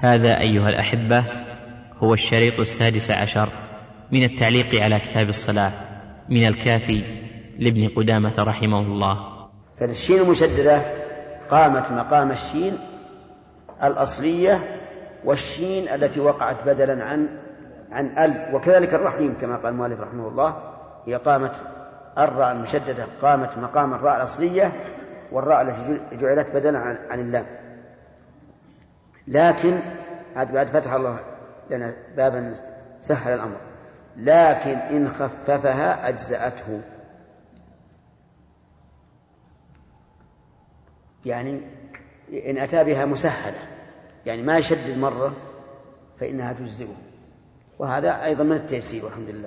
هذا أيها الأحبة هو الشريط 16 من التعليق على كتاب الصلاة من الكافي لابن قدامة رحمه الله. فالشين المشددة قامت مقام الشين الأصلية والشين التي وقعت بدلا عن ال، وكذلك الرحيم كما قال المؤلف رحمه الله، هي قامت الراء المشددة قامت مقام الراء الأصلية والراء التي جعلت بدلا عن اللام. لكن هذا بعد فتح الله لنا بابا سهل الأمر، لكن إن خففها أجزأته، يعني إن أتى بها مسهلة، يعني ما يشدد مرة فإنها تجزئه، وهذا أيضا من التيسير والحمد لله.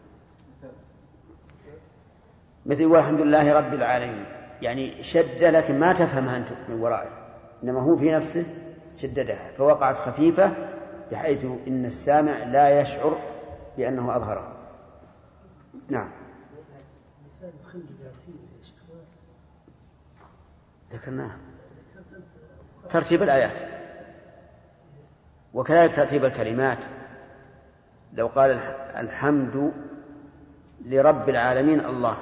مثل والحمد لله رب العالمين، يعني شد لكن ما تفهمها أنت من ورائه، إنما هو في نفسه شددها فوقعت خفيفة بحيث إن السامع لا يشعر بأنه أظهرها. نعم. ذكرناها ترتيب الآيات وكذلك ترتيب الكلمات. لو قال الحمد لرب العالمين الله،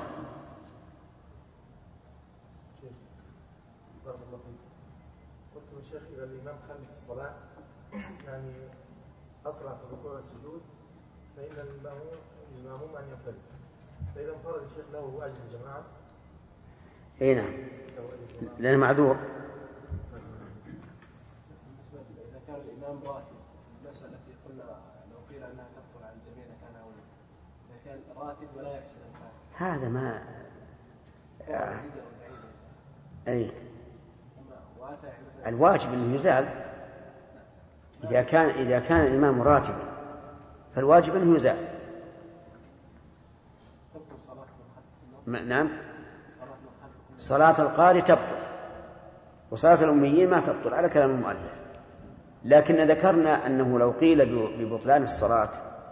قلت يا شيخ إذا الإمام خلف الصلاة يعني أسرع في الركوع والسجود فإن المأموم أن ينفرد، فإذا انفرد الشيخ له أجر الجماعة. أي نعم، لأنه معذور. إذا كان الإمام راتب، المسألة التي قلنا لو قيل أنها تبطل عن الجميع كان أولى، إذا كان راتب ولا يحسن الفاتحة هذا ما أي الواجب أنه يزال. إذا كان الإمام راتبا فالواجب أنه يزال. نعم، صلاة القارئ تبطل وصلاة الأميين ما تبطل على كلام المؤلف. لكن ذكرنا أنه لو قيل ببطلان الصلاة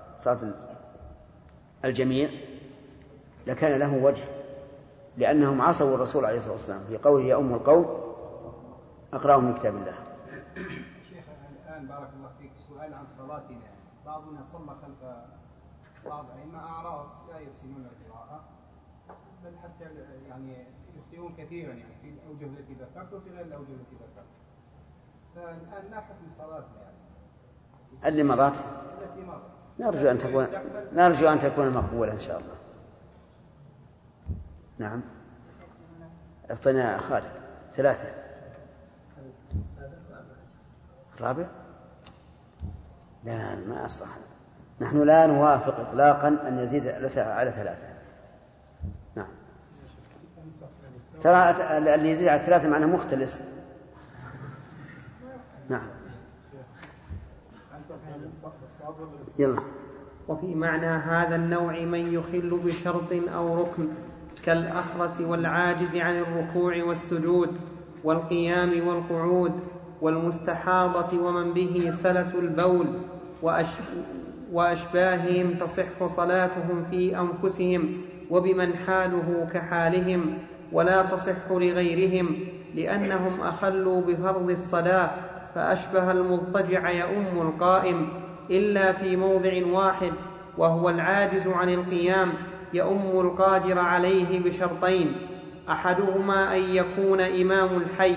الجميع لكان له وجه، لأنهم عصوا الرسول عليه الصلاة والسلام في قوله يا أم القوم أقرأهم من كتاب الله. شيخ الآن بارك الله فيك سؤال عن صلاتنا. بعضنا صلى خلف بعض أئمة أعراض لا يحسنون القراءة، بل حتى يعني يخطئون كثيرا يعني في الأوجه التي ذكرت وفي غير الأوجه التي ذكرت. فالآن لا حكم صلاتنا يعني اللي مضت التي مضت نرجو أن تكون مقبولة إن شاء الله. نعم. أعطنا خالد 3 الرابع. لا ما أصلح، نحن لا نوافق إطلاقا أن يزيد على 3. نعم. ترى اللي يزيد على 3 معناه مختلس. نعم. يلا. وفي معنى هذا النوع من يخل بشرط أو ركن كالأخرس والعاجز عن الركوع والسجود والقيام والقعود والمستحاضة ومن به سلس البول وأشباههم تصح صلاتهم في أنفسهم وبمن حاله كحالهم، ولا تصح لغيرهم لأنهم أخلوا بفرض الصلاة، فأشبه المضطجع يؤم القائم إلا في موضع واحد وهو العاجز عن القيام يؤم القادر عليه بشرطين: أحدهما أن يكون إمام الحي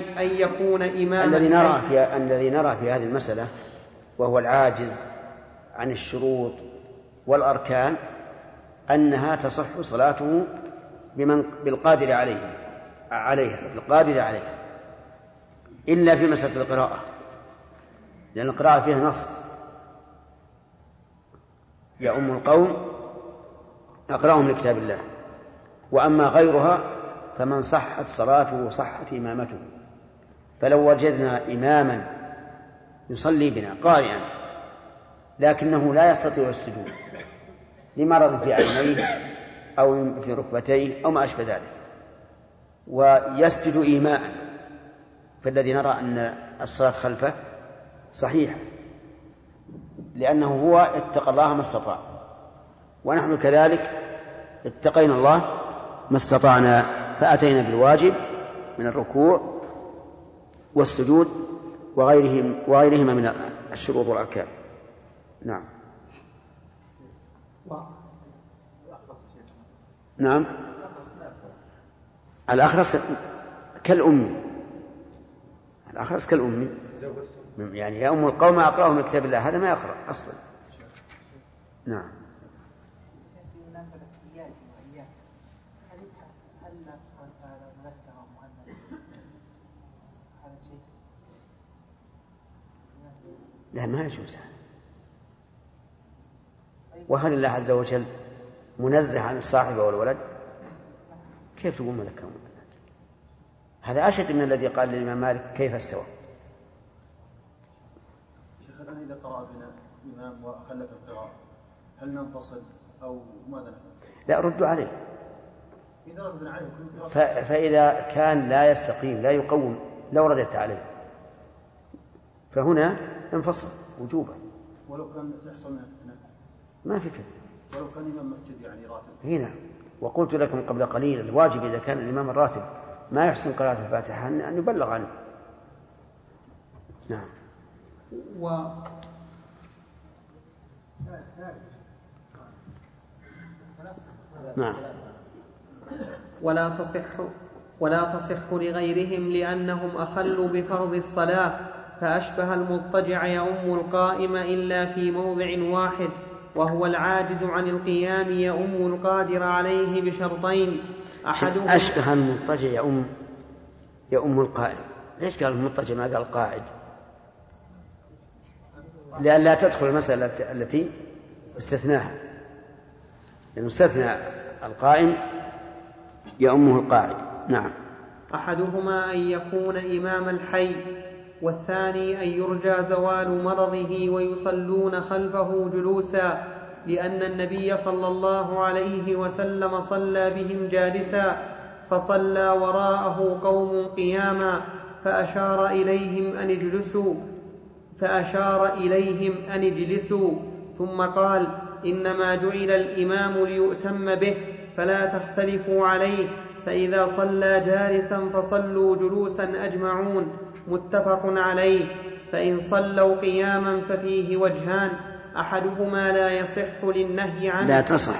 الذي نرى في هذه المسألة وهو العاجز عن الشروط والأركان أنها تصح صلاته بالقادر عليها إلا في مسألة القراءة، لأن القراءة فيها نص يؤم القوم أقرأهم لكتاب الله. وأما غيرها فمن صحت صلاته صحت إمامته. فلو وجدنا إماما يصلي بنا قارئا لكنه لا يستطيع السجود لمرض في عينيه أو في ركبتيه أو ما أشبه ذلك ويسجد إيماء، فالذي نرى أن الصلاة خلفه صحيحة لأنه هو اتقى الله ما استطاع، ونحن كذلك اتقينا الله ما استطعنا فأتينا بالواجب من الركوع والسجود وغيرهما من الشروط والأركان. نعم. نعم. الأخرس كالأم، الأخرس كالأم، يعني يا أم القوم أقرأهم كتاب الله، هذا ما يقرأ أصلا. نعم. لا ما يجوز، وهل الله عز وجل منزه عن الصاحب والولد؟ كيف تقول مذكر ومؤنث؟ هذا أشد من الذي قال للإمام مالك كيف استوى. شيخ الآن إذا قرأ بنا الإمام وخلف القراءة هل ننفصل أو ماذا نفعل؟ لا ردوا عليه. إذا ردنا عليه فإذا كان لا يستقيم لا يقوم لو رددت عليه فهنا انفصل وجوبا. ولو كان يحصل ما في فتنة. ولو كان إمام مسجد يعني راتب هنا. وقلت لكم قبل قليل الواجب إذا كان الإمام الراتب ما يحسن قراءة الفاتحة أن يبلغ عنه. نعم. نعم. ولا تصح لغيرهم لأنهم أخلوا بفرض الصلاة، فأشبه المضطجع يؤم القائم إلا في موضع واحد، وهو العاجز عن القيام يؤم القادر عليه بشرطين. أحدهما أشبه المضطجع يؤم القائم. ليش قال المضطجع ما قال القاعد؟ لأن لا تدخل المسألة التي استثناها، لأنه استثنى القائم يؤمه القاعد. نعم. أحدهما أن يكون إمام الحي، والثاني أن يرجى زوال مرضه ويصلون خلفه جلوسا، لأن النبي صلى الله عليه وسلم صلى بهم جالسا، فصلى وراءه قوم قياما فأشار إليهم أن اجلسوا ثم قال: إنما جعل الإمام ليؤتم به فلا تختلفوا عليه، فإذا صلى جالسا فصلوا جلوسا أجمعون. متفق عليه. فإن صلوا قياما ففيه وجهان، أحدهما لا يصح للنهي عنه، لا تصح،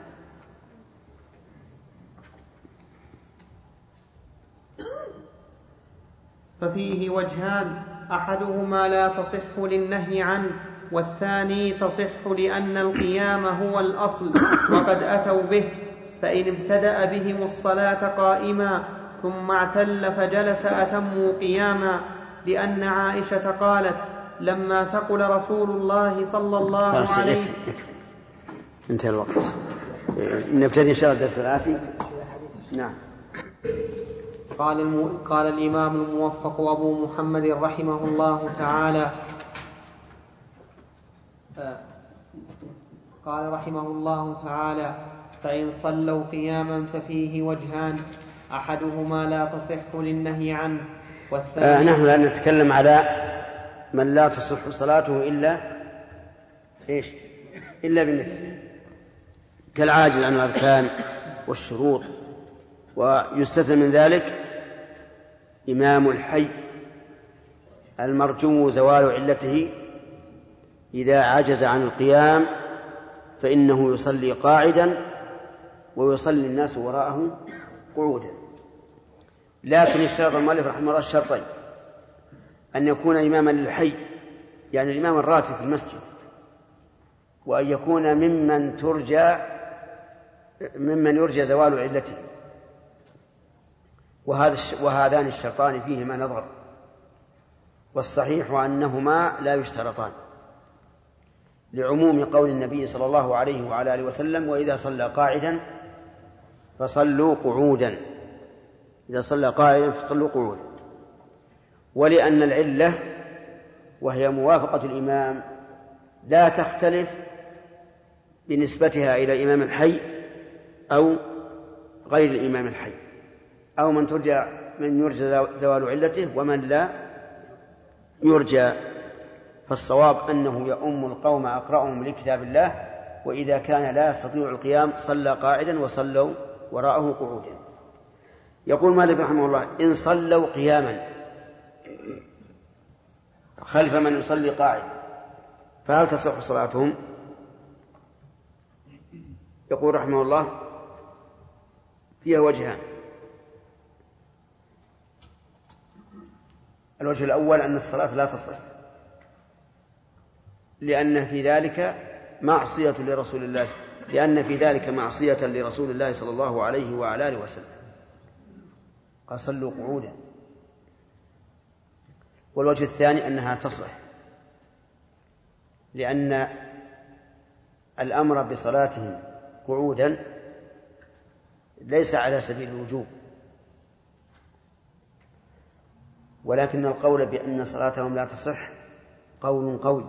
ففيه وجهان، أحدهما لا تصح للنهي عنه، والثاني تصح لأن القيام هو الأصل وقد أتوا به، فإن ابتدأ بهم الصلاة قائما ثم اعتل فجلس أتموا قياما، لأن عائشة قالت: لما ثقل رسول الله صلى الله عليه وسلم. انتهى الوقت. نبتدي إن شاء الله الدرس الآتي. نعم. قال الإمام الموفق أبو محمد رحمه الله تعالى: قال رحمه الله تعالى: فإن صلوا قياما ففيه وجهان، أحدهما لا تصح للنهي عنه، والثاني نحن الآن نتكلم على من لا تصح صلاته إلا بمثله، كالعاجز عن الأركان والشروط، ويستثنى من ذلك إمام الحي المرجو زوال علته إذا عجز عن القيام فإنه يصلي قاعدا ويصلي الناس وراءه قعودا. لكن اشترط المؤلف رحمه الله الشرطين: أن يكون إماما للحي يعني الإمام الراتب في المسجد، وأن يكون ممن يرجى زوال علته، وهذان الشرطان فيهما نظر، والصحيح أنهما لا يشترطان، لعموم قول النبي صلى الله عليه وعلى آله وسلم: وإذا صلى قاعدا فصلوا قعودا. إذا صلى قاعدا فصلوا قعودا. ولأن العلة وهي موافقة الإمام لا تختلف بنسبتها إلى إمام الحي أو غير الإمام الحي، أو من يرجى زوال علته ومن لا يرجى. فالصواب أنه يؤم القوم أقرأهم لكتاب الله، وإذا كان لا يستطيع القيام صلى قاعدا وصلوا وراءه قعودا. يقول مالك رحمه الله: إن صلوا قياما خلف من يصلي قاعد فهل تصح صلاتهم؟ يقول رحمه الله فيها وجهان. الوجه الأول أن الصلاة لا تصح، لأن في ذلك معصية لرسول الله صلى الله عليه وعلى آله وسلم، قال صلوا قعودا. والوجه الثاني أنها تصح، لأن الأمر بصلاتهم قعودا ليس على سبيل الوجوب، ولكن القول بأن صلاتهم لا تصح قول قوي،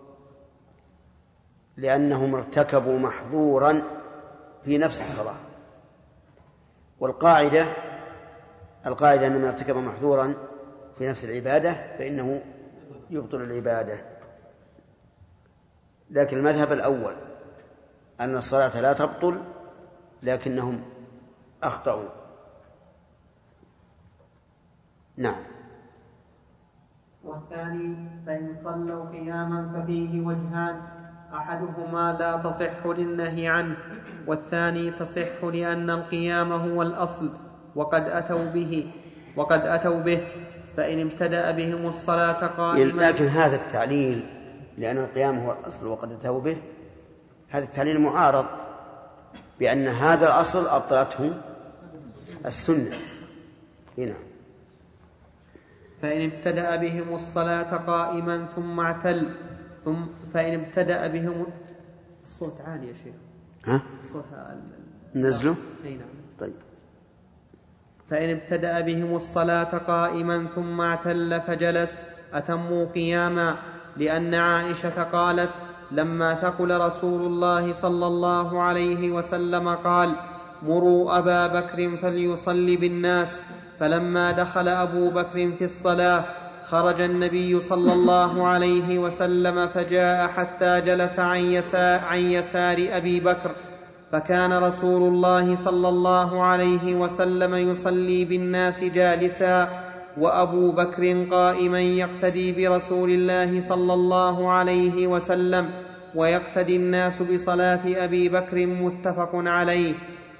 لأنهم ارتكبوا محظورا في نفس الصلاة. والقاعدة أن من ارتكب محظورا في نفس العبادة فإنه يبطل العبادة. لكن المذهب الأول أن الصلاة لا تبطل، لكنهم أخطأوا. نعم. والثاني فإن صلوا قياما ففيه وجهان، أحدهما لا تصح للنهي عنه، والثاني تصح لأن القيام هو الأصل وقد أتوا به، فإن ابتدأ بهم الصلاة قائما. لكن هذا التعليل لأن القيام هو الأصل وقد أتوا به، هذا التعليل معارض بأن هذا الأصل أبطلته السنة هنا. فإن ابتدأ بهم الصلاة قائما ثم اعتل، فإن ابتدأ بهم الصوت عالي يا شيخ. الصوت نزله. أي نعم. طيب. فإن ابتدأ بهم الصلاة قائما ثم اعتل فجلس أتموا قياما، لأن عائشة قالت لما ثقل رسول الله صلى الله عليه وسلم قال مروا أبا بكر فليصلي بالناس، فلما دخل أبو بكر في الصلاة خرج النبي صلى الله عليه وسلم فجاء حتى جلس عن يسار أبي بكر، فكان رسول الله صلى الله عليه وسلم يصلي بالناس جالسا وأبو بكر قائما يقتدي برسول الله صلى الله عليه وسلم، ويقتدي الناس بصلاة أبي بكر متفق عليه.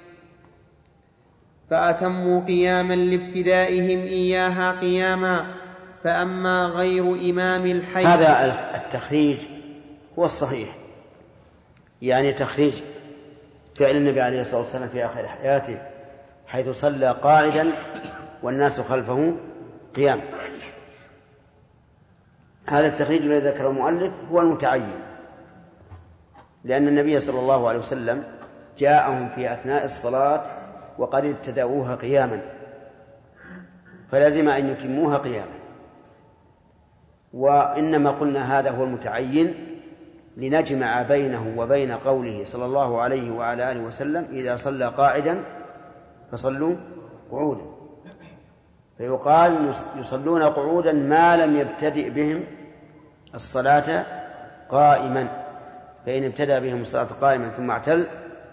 فأتموا قياما لابتدائهم إياها قياما. فأما غير إمام الحي، هذا التخريج هو الصحيح، يعني تخريج فعل النبي عليه الصلاة والسلام في آخر حياته حيث صلى قاعدا والناس خلفه قيام. هذا التخريج الذي ذكره المؤلف هو المتعين، لأن النبي صلى الله عليه وسلم جاءهم في أثناء الصلاة وقد ابتدأوها قياما، فلازم أن يتموها قياما. وإنما قلنا هذا هو المتعين لنجمع بينه وبين قوله صلى الله عليه وعلى آله وسلم إذا صلى قاعدا فصلوا قعودا، فيقال يصلون قعودا ما لم يبتدئ بهم الصلاة قائما، فإن ابتدأ بهم الصلاة قائما ثم اعتل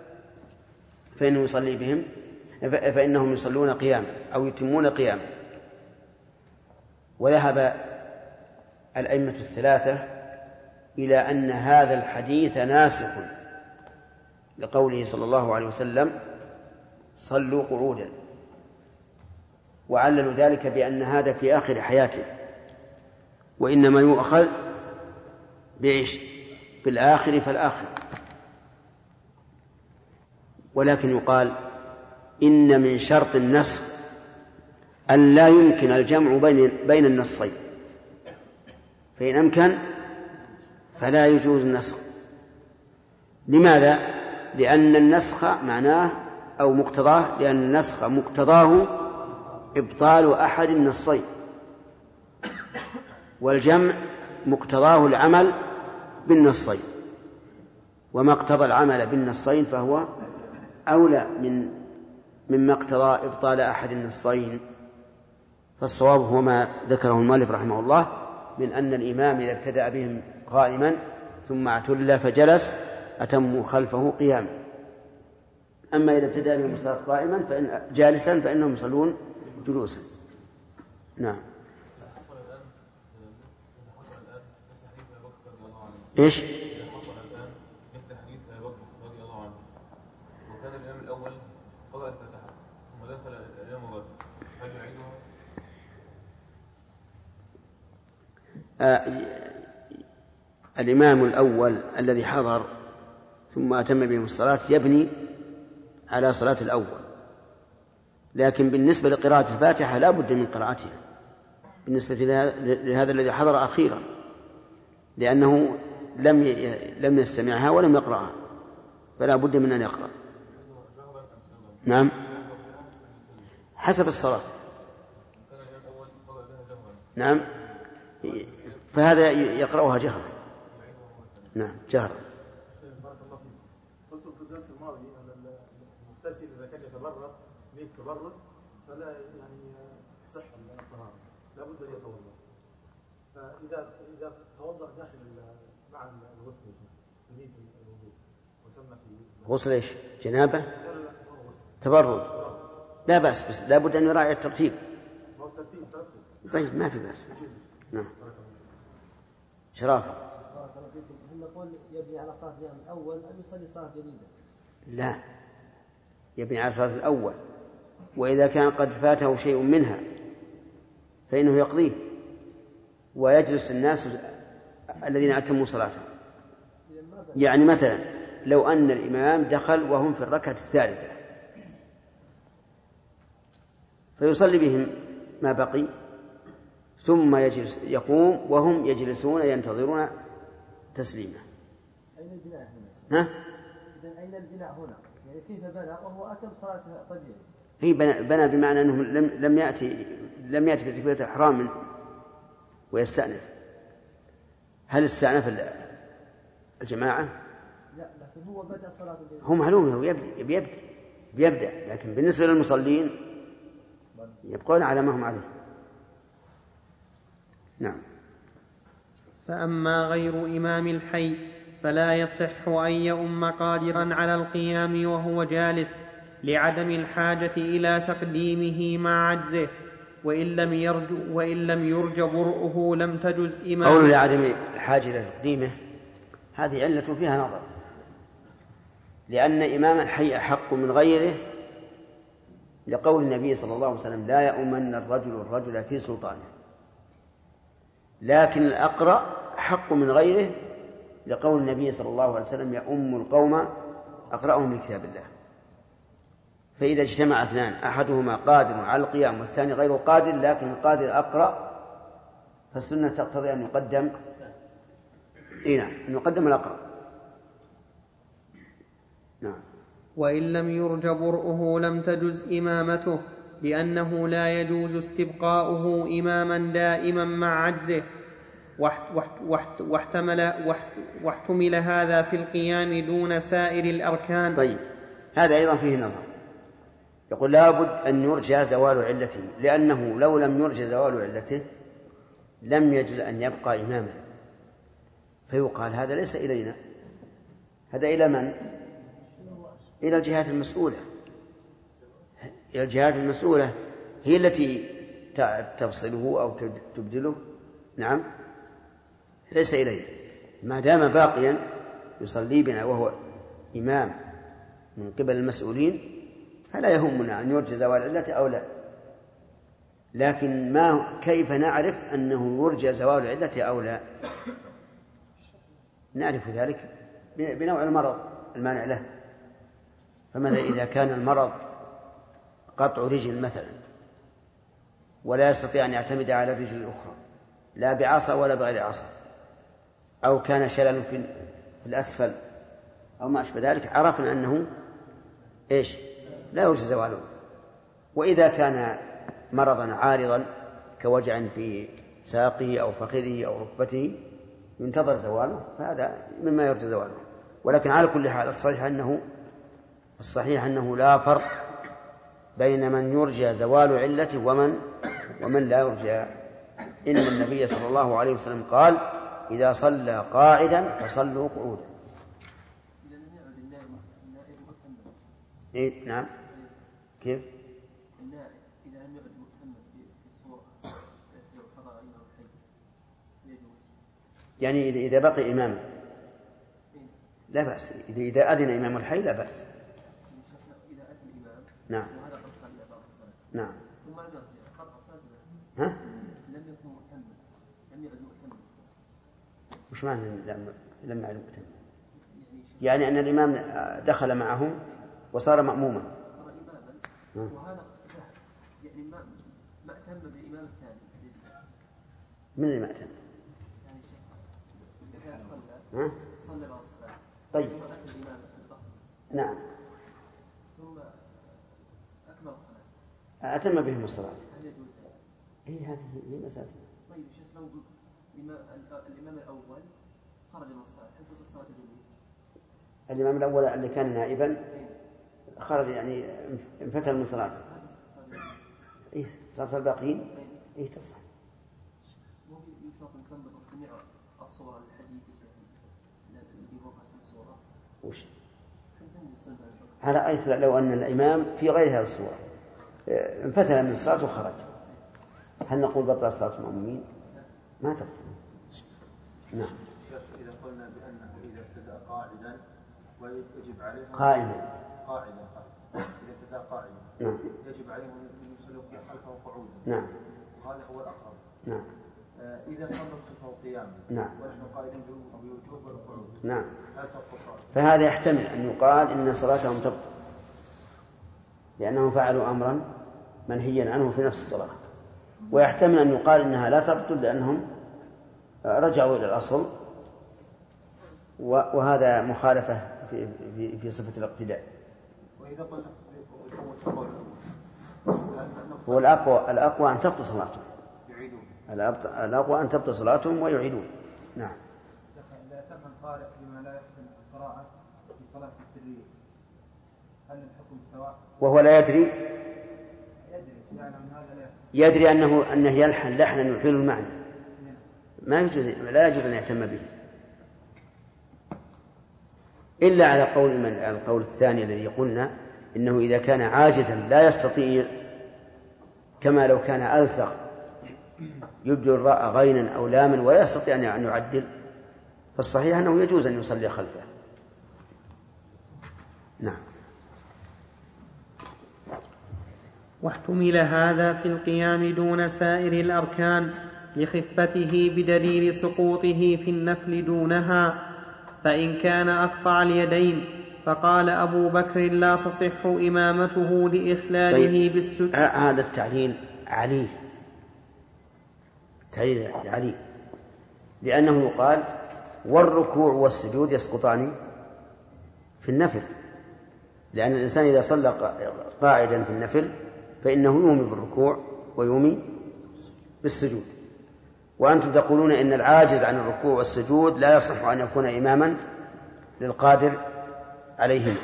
فإنهم يصلون قياما أو يتمون قياما. وذهب الأئمة الثلاثة إلى أن هذا الحديث ناسخ لقوله صلى الله عليه وسلم صلوا قعودا، وعللوا ذلك بأن هذا في آخر حياته، وإنما يؤخذ بالآخر فالآخر. ولكن يقال إن من شرط النسخ أن لا يمكن الجمع بين النصين، فإن أمكن فلا يجوز النسخ. لماذا؟ لأن النسخ معناه أو مقتضاه، لأن النسخ مقتضاه إبطال أحد النصين، والجمع مقتضاه العمل بالنصين، وما اقتضى العمل بالنصين فهو أولى مما اقتضى إبطال أحد النصين. فالصواب هو ما ذكره المؤلف رحمه الله من أن الإمام إذا ابتدأ بهم قائما ثم اعتل فجلس أتموا خلفه قياما. أما إذا ابتدأ بهم الصلاة قائما جالسا فإنهم يصلون جلوسا. نعم. إيش؟ حصل الآن مثل حديث أبي بكر رضي الله عنه، وكان الإمام الأول قرأ الفاتحة ثم دخل الإمام أبو بكر، هل يعيدها؟ الإمام الأول الذي حضر ثم أتم بهم الصلاة يبني على صلاة الأول، لكن بالنسبة لقراءة الفاتحة لا بد من قراءتها بالنسبة لهذا الذي حضر أخيرا، لأنه لم يستمعها ولم يقرأها، فلا بد من أن يقرأ. نعم، حسب الصلاة. نعم، فهذا يقرأها جهرا. نعم، جهرا. بارك الله فيك. قلت في الدرس الماضي أن المغتسل إذا كان يتبرد من التبرد فلا يعني تصح الطهارة، لا بد أن يتوضأ. فإذا توضأ داخل مع الغسل يريد الوضوء وسمى في غسل إيش؟ جنابة؟ تبرد؟ لا بأس، بس لا بد أن يراعي الترتيب. طيب ما في بأس. نعم. شرافة. هل نقول يبني على صلاة اليوم الأول أم يصلي صلاة جديدة؟ لا، يبني على صلاة الأول، وإذا كان قد فاته شيء منها فإنه يقضيه ويجلس الناس الذين أتموا صلاتهم. يعني مثلا لو أن الإمام دخل وهم في الركعة الثالثة فيصلي بهم ما بقي ثم يقوم وهم يجلسون ينتظرون تسليمه. أين البناء هنا؟ ها؟ إذن أين البناء هنا؟ يعني كيف بنى وهو أتم صلاة طبيعي؟ هي بنى بمعنى أنه لم يأتي بتكبيرة الإحرام ويستأنف. هل استأنف الجماعة؟ لا، لكن هو بدأ صلاة هو معلوم، هو بيبدأ، لكن بالنسبة للمصلين يبقون على ما هم عليه. نعم. فأما غير إمام الحي فلا يصح أن يؤم قادرا على القيام وهو جالس لعدم الحاجة إلى تقديمه مع عجزه، وإن لم يرج برؤه لم تجز إمامه. قوله لعدم الحاجة إلى تقديمه هذه علة فيها نظر، لأن إمام الحي أحق من غيره لقول النبي صلى الله عليه وسلم لا يؤمن الرجل في سلطانه، لكن الأقرأ حق من غيره لقول النبي صلى الله عليه وسلم يؤم القوم أقرأهم لكتاب الله. فإذا اجتمع اثنان أحدهما قادر على القيام والثاني غير قادر لكن القادر أقرأ فالسنة تقتضي أن يقدم أن يقدم الأقرأ. نعم. وإن لم يرج برؤه لم تجز إمامته، لأنه لا يجوز استبقاؤه إماما دائما مع عجزه، واحتمل هذا في القيام دون سائر الأركان. طيب، هذا أيضا فيه نظر. يقول لا بد أن يرجى زوال علته، لأنه لو لم يرجى زوال علته لم يجوز أن يبقى إماما، فيقال هذا ليس إلينا، هذا إلى من؟ إلى الجهات المسؤولة. إلى الجهات المسؤولة هي التي تفصله أو تبدله. نعم، ليس إليه، ما دام باقيا يصلي بنا وهو إمام من قبل المسؤولين فلا يهمنا أن يرجى زوال علته أو لا، لكن كيف نعرف أنه يرجى زوال علته أو لا؟ نعرف ذلك بنوع المرض المانع له. فماذا إذا كان المرض قطع رجل مثلا ولا يستطيع أن يعتمد على الرجل الأخرى لا بعصا ولا بغير عصا، أو كان شلل في الأسفل أو ما أشبه ذلك، عرفنا أنه لا يرجى زواله. وإذا كان مرضا عارضا كوجع في ساقه أو فخذه أو ركبته ينتظر زواله فهذا مما يرجى زواله. ولكن على كل حال الصحيح أنه لا فرق بين من يرجى زوال علته ومن لا يرجى. إن النبي صلى الله عليه وسلم قال إذا صلى قاعدا فصلوا قعودا. نعم. كيف؟ إذا لم يعد مؤتمن في الصورة يعني إذا بقي إماما لا بأس، إذا أذن إمام الحي لا بأس. إذا أتى الإمام نعم وهذا قد صلى بعض الصلاة نعم ثم أدرك قطع الصلاة ها؟ لم يكن متم، لم يعد متم. وش معنى لم يعد متم؟ يعني أن الإمام دخل معهم وصار مأموما. صار إماما وهذا يعني ما أتم بالإمام الثاني. من اللي ما أتم؟ يعني صلى بعض الصلاة. طيب ثم أتى الإمام الأصل. نعم ثم أكمل الصلاة. أتم بهم الصلاة. هل يجوز؟ هذه هي مسألة. طيب الشيخ لو الإمام الأول خرج من الصلاة هل تصح الصلاة الجميع؟ الإمام الأول اللي كان نائبا خرج يعني انفتل من صلاته. صلاة الباقين تصح. مو يصاب تنطبق جميع الصور الحديث الذي وقع في الصورة. وش؟ على أي لو أن الإمام في غير هذه الصورة انفتل من الصلاة وخرج، هل نقول بطل صلاة المأمومين؟ ما تبطل. نعم. إذا قلنا بأنه إذا ابتدأ قاعدا ويجب عليه قائما إذا ابتدأ قاعدا نعم يجب عليه أن يصلي خلفه قعودا. نعم. وهذا هو الأقرب. نعم. إذا صلى خلفه قياما نعم. ونحن قائدين بوجوب والقعود. نعم. هل تبطل؟ فهذا يحتمل أن يقال إن صلاتهم تبطل لأنهم فعلوا أمرا منهيا عنه في نفس الصلاة، ويحتمل أن يقال إنها لا تبطل لأنهم رجعوا إلى الأصل، وهذا مخالفة في صفة الاقتداء. وإذا قلنا هو الأقوى أن تبطل صلاتهم، الأقوى أن تبطل صلاتهم ويعيدون. نعم. إذا تم القارئ بما لا يحسن القراءة في صلاة السرية هل الحكم سواء؟ وهو لا يدري يعني هذا لا يدري أنه يلحن لحنا يحيل المعنى، لا يجوز أن يهتم به إلا على القول الثاني الذي قلنا إنه إذا كان عاجزا لا يستطيع، كما لو كان ألثق يبدو الراء غينا أو لاما ولا يستطيع أن يعدل، فالصحيح أنه يجوز أن يصلي خلفه. نعم. واحتمل هذا في القيام دون سائر الأركان لخفته بدليل سقوطه في النفل دونها، فإن كان أقطع اليدين فقال أبو بكر لا تصح إمامته لإخلاله بالسجود. هذا التعليل عليه لأنه يقال والركوع والسجود يسقطان في النفل، لأن الإنسان إذا صلى قاعدا في النفل فإنه يومي بالركوع ويومي بالسجود، وأنتم تقولون إن العاجز عن الركوع والسجود لا يصح أن يكون إماما للقادر عليهما.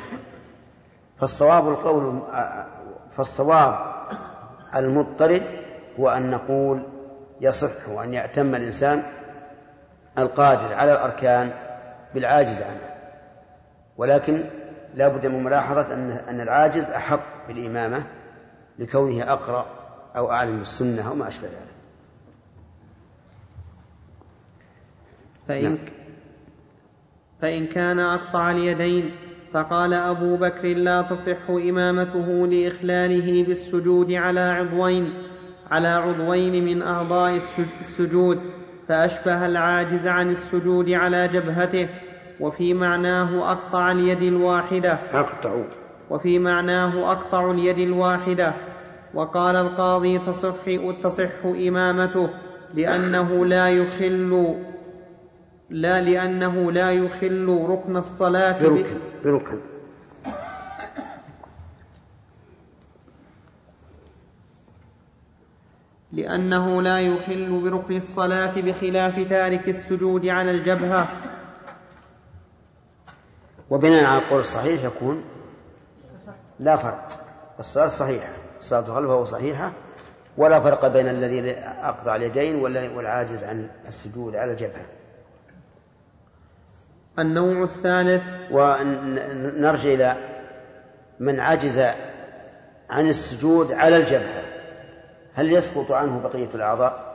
فالصواب المضطرد هو أن نقول يصح أن يأتم الإنسان القادر على الأركان بالعاجز عنه، ولكن لا بد من ملاحظة أن العاجز أحق بالإمامة لكونه أقرأ أو أعلم بالسنة أو ما أشبه ذلك. فإن كان أقطع اليدين فقال أبو بكر لا تصح إمامته لإخلاله بالسجود على عضوين من أعضاء السجود، فأشبه العاجز عن السجود على جبهته، وفي معناه أقطع اليد الواحدة. وقال القاضي تصح إمامته لأنه لا يخل ركن الصلاة بركن. لأنه لا يخل بركن الصلاة بخلاف تارك السجود على الجبهة. وبناء على القول الصحيح يكون لا فرق، الصلاة صحيحة، الصلاة خلفه صحيحة، ولا فرق بين الذي أقطع اليدين والعاجز عن السجود على الجبهة. النوع الثالث. ونرجع إلى من عجز عن السجود على الجبهة، هل يسقط عنه بقية الأعضاء؟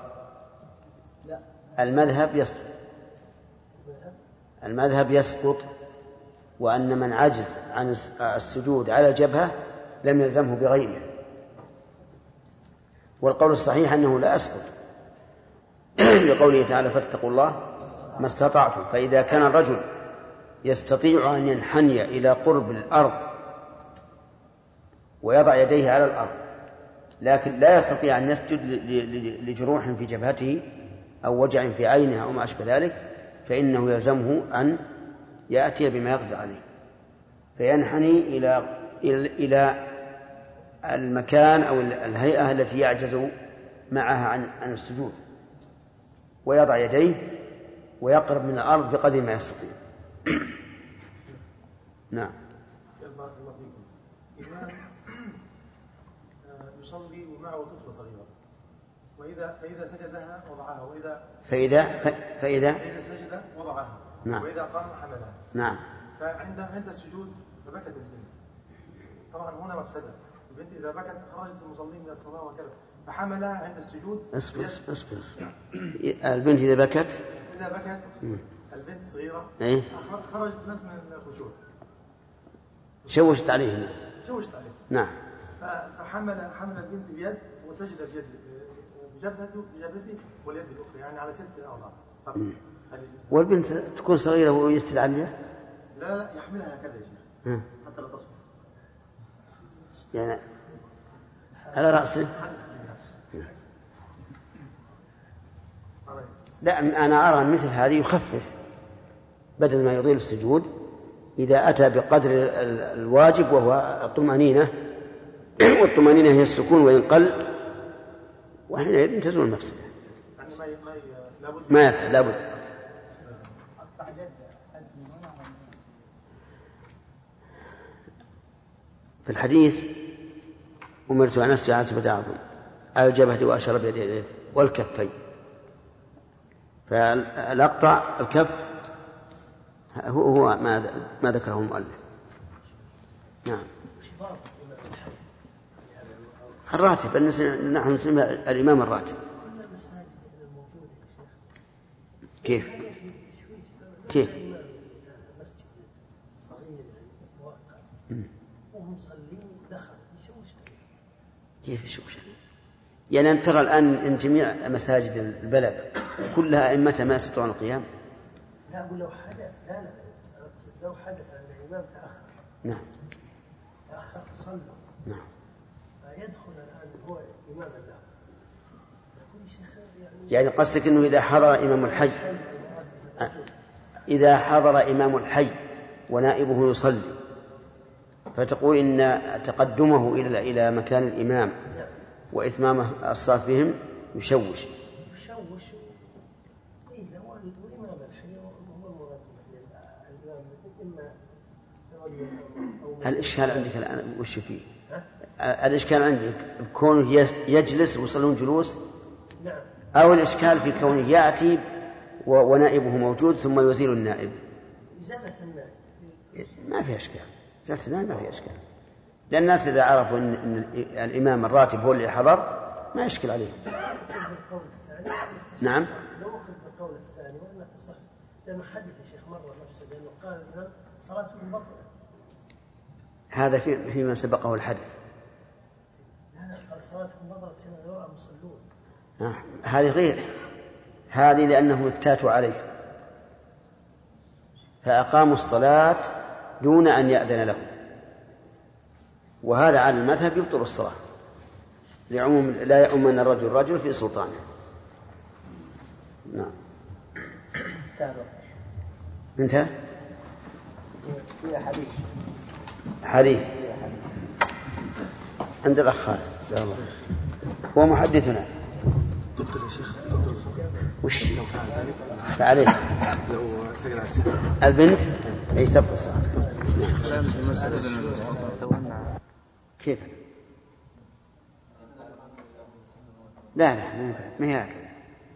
لا. المذهب يسقط وأن من عجز عن السجود على الجبهة لم يلزمه بغيره. والقول الصحيح أنه لا أسقط لقوله تعالى فاتقوا الله ما استطعتم. فإذا كان الرجل يستطيع أن ينحني إلى قرب الأرض ويضع يديه على الأرض لكن لا يستطيع أن يسجد لجروح في جبهته أو وجع في عينه أو ما أشبه ذلك فإنه يلزمه أن يأتي بما يقدر عليه فينحني إلى المكان أو الهيئة التي يعجز معها عن السجود ويضع يديه ويقرب من الأرض بقدر ما يستطيع. نعم. يصلي ومعه طفل صغيرة فإذا سجدها وضعها فإذا سجد وضعها نعم. وإذا قام حملها نعم. فعند السجود فبكت البنت. طبعا هنا مفسدة. البنت إذا بكت خرجت المصلين من الصلاة وكذا فحملها عند السجود. اصبر. البنت إذا بكت البنت صغيرة خرجت ناس من الخشوع شوشت عليه. نعم. فحمل البنت بيد وسجد بيد بجبهته واليد الأخرى يعني على 6 أعضاء. والبنت تكون صغيرة ويستل عليها؟ لا يحملها هكذا يا شيخ حتى لا تصبح يعني على رأسه. لا أنا أرى أن مثل هذه يخفف بدل ما يطيل السجود إذا أتى بقدر الواجب وهو الطمأنينة والطمأنينة هي السكون وإن قل وحينئذ تزول المفسدة. ما يفعل لابد. في الحديث أمرت أن أسجد على 7 أعظم على الجبهة وأشار بيديه والكفين فالأقطع الكف هو ما ذكره المؤلف. نعم. الراتب نحن نسمى الإمام الراتب. كيف كيف يشوش يعني أن ترى الآن إن جميع مساجد البلد كلها أئمتها ما يستطيعون القيام. لا أقول لو حدث لو حدث أن الإمام تأخر فصلى فيدخل الآن هو إمام الله يعني قصدك أنه إذا حضر إمام الحي ونائبه يصلي فتقول إن تقدمه إلى مكان الإمام وإتمامه الصلاة بهم يشوش. الإشكال عندك الآن وش فيه؟ الإشكال عندك بكونه يجلس ويصلون جلوس أو الإشكال في كونه يأتي ونائبه موجود ثم يزيل النائب؟ ما في إشكال. ما في إشكال لأن الناس إذا عرفوا أن الإمام الراتب هو اللي حضر ما يشكل عليه. نعم. لو أخذ بالقول الثاني ولا تصح لأنه حدث يا شيخ مرة نفسه لأنه قال الإمام صلاته مبطلة. هذا فيما سبقه الحدث. لا قال صلاته مبطلة كما يرى مصلون. هذه غير هذه لأنهم افتاتوا عليه فأقاموا الصلاة دون أن يأذن لهم وهذا على المذهب يبطل الصلاة لعموم لا يؤمن الرجل رجل في سلطانه. نعم. انتهى. حديث عند الأخ خالد هو محدثنا. وش فعليه البنت أي تبقى صلاة. كيف؟ لا ما هي هكذا.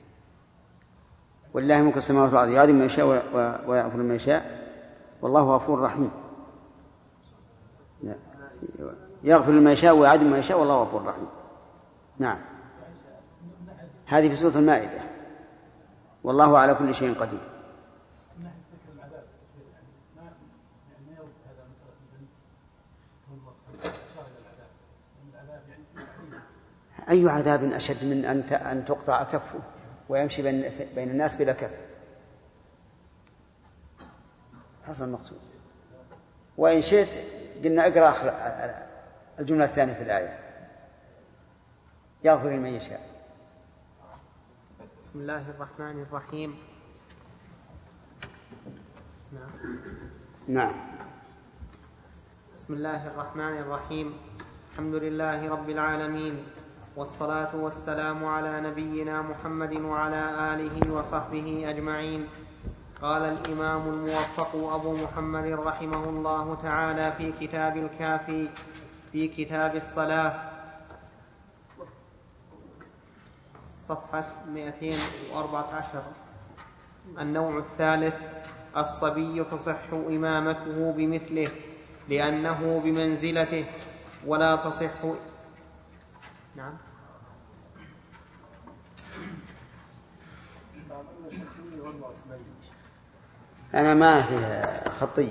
والله ملك السماوات والأرض يعظم ما يشاء ويغفر ما يشاء والله غفور رحيم. يغفر ما يشاء ويعظم ما يشاء والله غفور رحيم. نعم. هذه في سورة المائدة والله على كل شيء قدير. ما يرد هذا مسألة البنت والمصحف شاهد العذاب العذاب يعني أي عذاب أشد من أن تقطع كفه ويمشي بين الناس بلا كف؟ حصل المقصود. وإن شئت قلنا اقرأ الجملة الثانية في الآية: يغفر لمن يشاء. بسم الله الرحمن الرحيم. نعم. بسم الله الرحمن الرحيم. الحمد لله رب العالمين، والصلاة والسلام على نبينا محمد وعلى آله وصحبه أجمعين. قال الإمام الموفق أبو محمد رحمه الله تعالى في كتاب الكافي في كتاب الصلاة صفحة 214: النوع الثالث: الصبي تصح إمامته بمثله لأنه بمنزلته ولا تصح. نعم. أنا ما فيها خطية.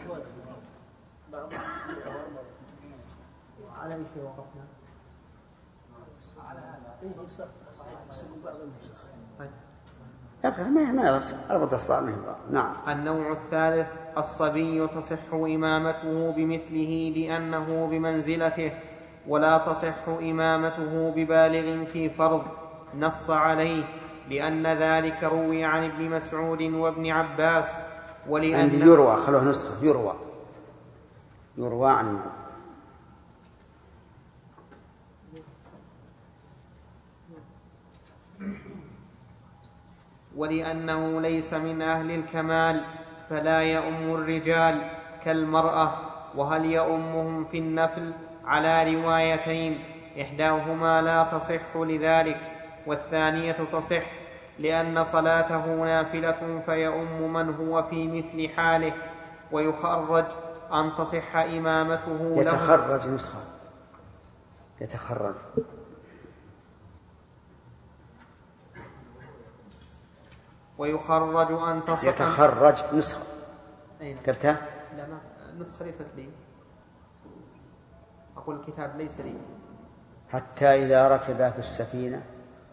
على ايش وقفنا؟ ما أربط أصلاً. نعم. النوع الثالث: الصبي تصح إمامته بمثله لأنه بمنزلته ولا تصح إمامته ببالغ في فرض نص عليه، لأن ذلك روي عن ابن مسعود وابن عباس. عندي يروى، خلوه نسخة يروى عنه. ولأنه ليس من أهل الكمال فلا يؤم الرجال كالمرأة. وهل يؤمهم في النفل على روايتين: إحداهما لا تصح لذلك، والثانية تصح لأن صلاته نافلة فيؤم من هو في مثل حاله، ويخرج أن تصح إمامته له. يتخرج نسخة يتخرج ويخرج أن تصح. يتخرج نسخة كتبتها؟ لا، ما النسخة ليست لي، أقول الكتاب ليس لي. حتى إذا ركب في السفينة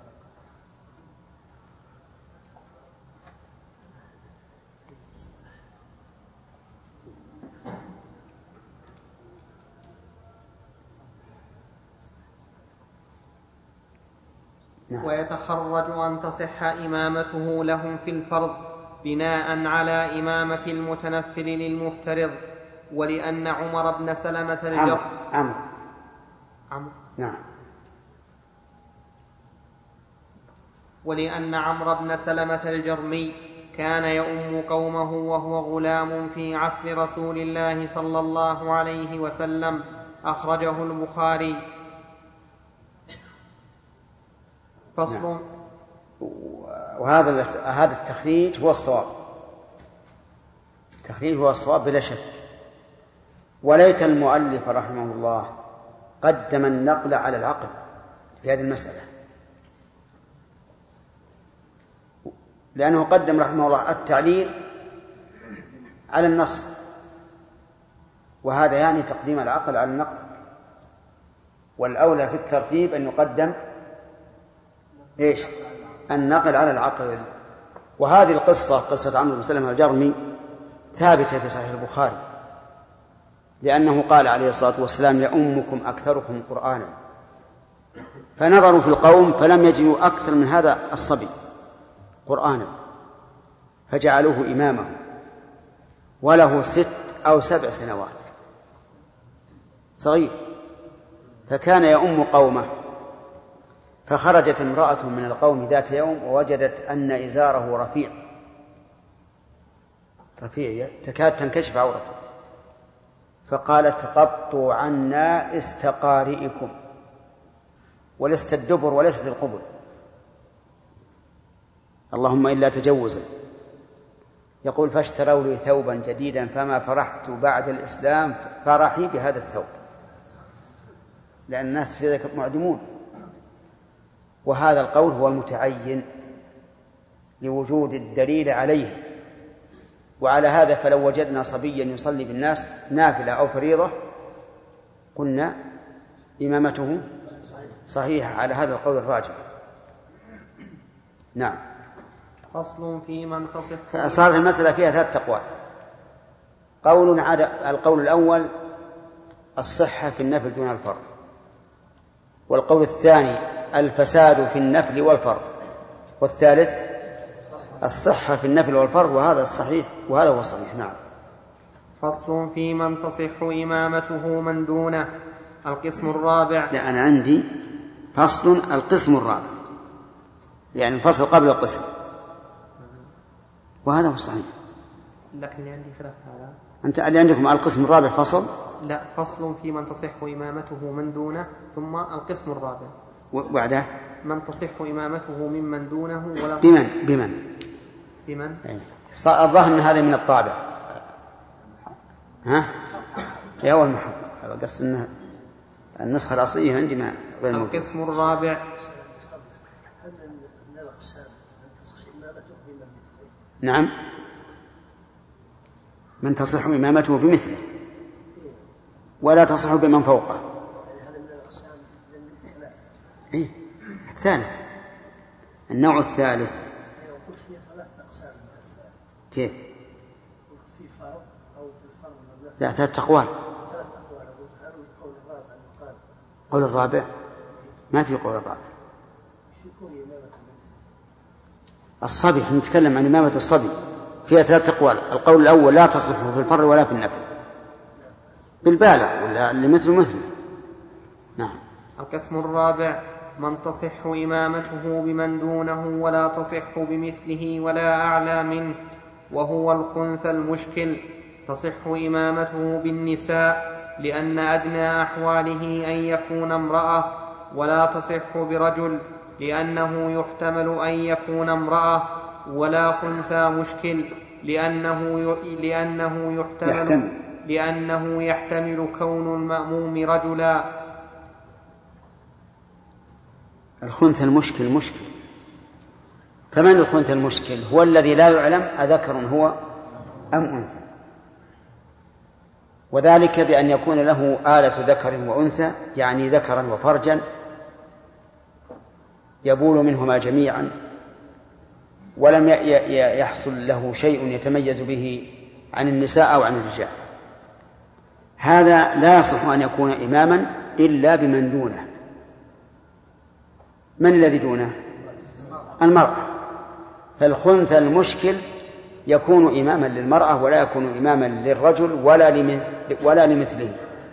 ويتخرج أن تصح إمامته لهم في الفرض بناء على إمامة المتنفل للمفترض. ولأن عمر بن سلمة نعم. ولأن عمرو بن سلمة الجرمي كان يؤم قومه وهو غلام في عصر رسول الله صلى الله عليه وسلم، أخرجه البخاري. فصل. نعم. وهذا التخريج هو الصواب. التخريج هو الصواب بلا شك. وليت المؤلف رحمه الله قدم النقل على العقل في هذه المسألة، لأنه قدم رحمه الله التعليل على النص، وهذا يعني تقديم العقل على النقل. والأولى في الترتيب أن يقدم النقل على العقل. وهذه قصة عمرو بن سلمة الجرمي ثابتة في صحيح البخاري، لأنه قال عليه الصلاة والسلام: يؤمكم أكثركم قرآنا. فنظروا في القوم فلم يجدوا أكثر من هذا الصبي قرآنا، فجعلوه إمامه، وله 6 أو 7 سنوات، صغير. فكان يؤم قومه. فخرجت امرأة من القوم ذات يوم ووجدت أن إزاره رفيع تكاد تنكشف عورته، فقالت: غطوا عنا استقارئكم. ولست الدبر ولست القبل، اللهم إلا تجوزا. يقول: فاشتروا لي ثوبا جديدا فما فرحت بعد الإسلام فرحي بهذا الثوب، لأن الناس في ذلك معدمون. وهذا القول هو المتعين لوجود الدليل عليه وعلى هذا فلو وجدنا صبيا يصلي بالناس نافلة أو فريضة قلنا إمامته صحيحة على هذا القول الراجح. نعم. فصل في من تصح. صارت المسألة فيها 3 أقوال. القول الأول الصحة في النفل دون الفرض، والقول الثاني الفساد في النفل والفرض، والثالث الصحة في النفل والفرض، وهذا الصحيح وهذا هو الصحيح. نعم. فصل في من تصح إمامته من دونه. القسم الرابع. لا، أنا عندي فصل القسم الرابع، يعني الفصل قبل القسم، وهذا هو الصحيح. لكن اللي عندي خلاف هذا. أنت اللي عندكم القسم الرابع فصل؟ لا، فصل في من تصح إمامته من دونه، ثم القسم الرابع وبعده من تصح إمامته ممن دونه ولا بمن الظاهر أن هذا من الطابع. ها يا أول محمد قصد أنها النسخة الأصلية عندي ما غير موجود. القسم الرابع. نعم، من تصح إمامته بمثله ولا تصح بمن فوقه. إيه؟ الثالث، النوع الثالث. كيف؟ لا، 3 أقوال. قول الرابع ما في قول الرابع. الصبي، نتكلم عن إمامة الصبي، فيها 3 أقوال. القول الأول لا تصح في الفرض ولا في النفل، بالبالغ ولا اللي مثله. نعم. القسم الرابع من تصح إمامته بمن دونه ولا تصح بمثله ولا أعلى منه، وهو الخنثى المشكل. تصح إمامته بالنساء لأن أدنى أحواله أن يكون امرأة، ولا تصح برجل لأنه يحتمل أن يكون امرأة، ولا خنثى مشكل لأنه يحتمل كون المأموم رجلا. الخنثى المشكل مشكل. فمن الخنثى المشكل؟ هو الذي لا يعلم أذكر هو أم أنثى، وذلك بأن يكون له آلة ذكر وأنثى، يعني ذكرا وفرجا يبول منهما جميعا، ولم يحصل له شيء يتميز به عن النساء أو عن الرجال. هذا لا يصح أن يكون إماما إلا بمن دونه. من الذي دونه؟ المرأة. فالخنثى المشكل يكون إماما للمرأة ولا يكون إماما للرجل ولا لمثله.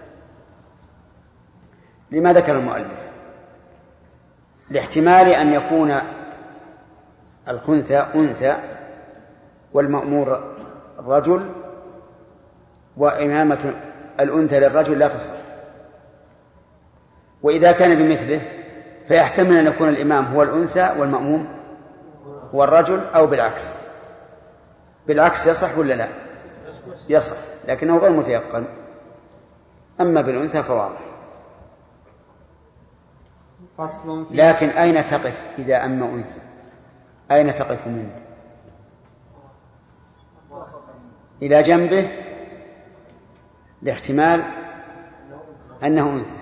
لما ذكر المؤلف؟ لاحتمال أن يكون الخنثى أنثى والمأمور رجل، وإمامة الأنثى للرجل لا تصح. وإذا كان بمثله فيحتمل أن يكون الإمام هو الأنثى والمأموم هو الرجل، أو بالعكس يصح ولا لا؟ يصح، لكنه غير متيقن. أما بالأنثى فواضح. لكن أين تقف إذا أما أنثى؟ أين تقف منه؟ إلى جنبه لاحتمال أنه أنثى،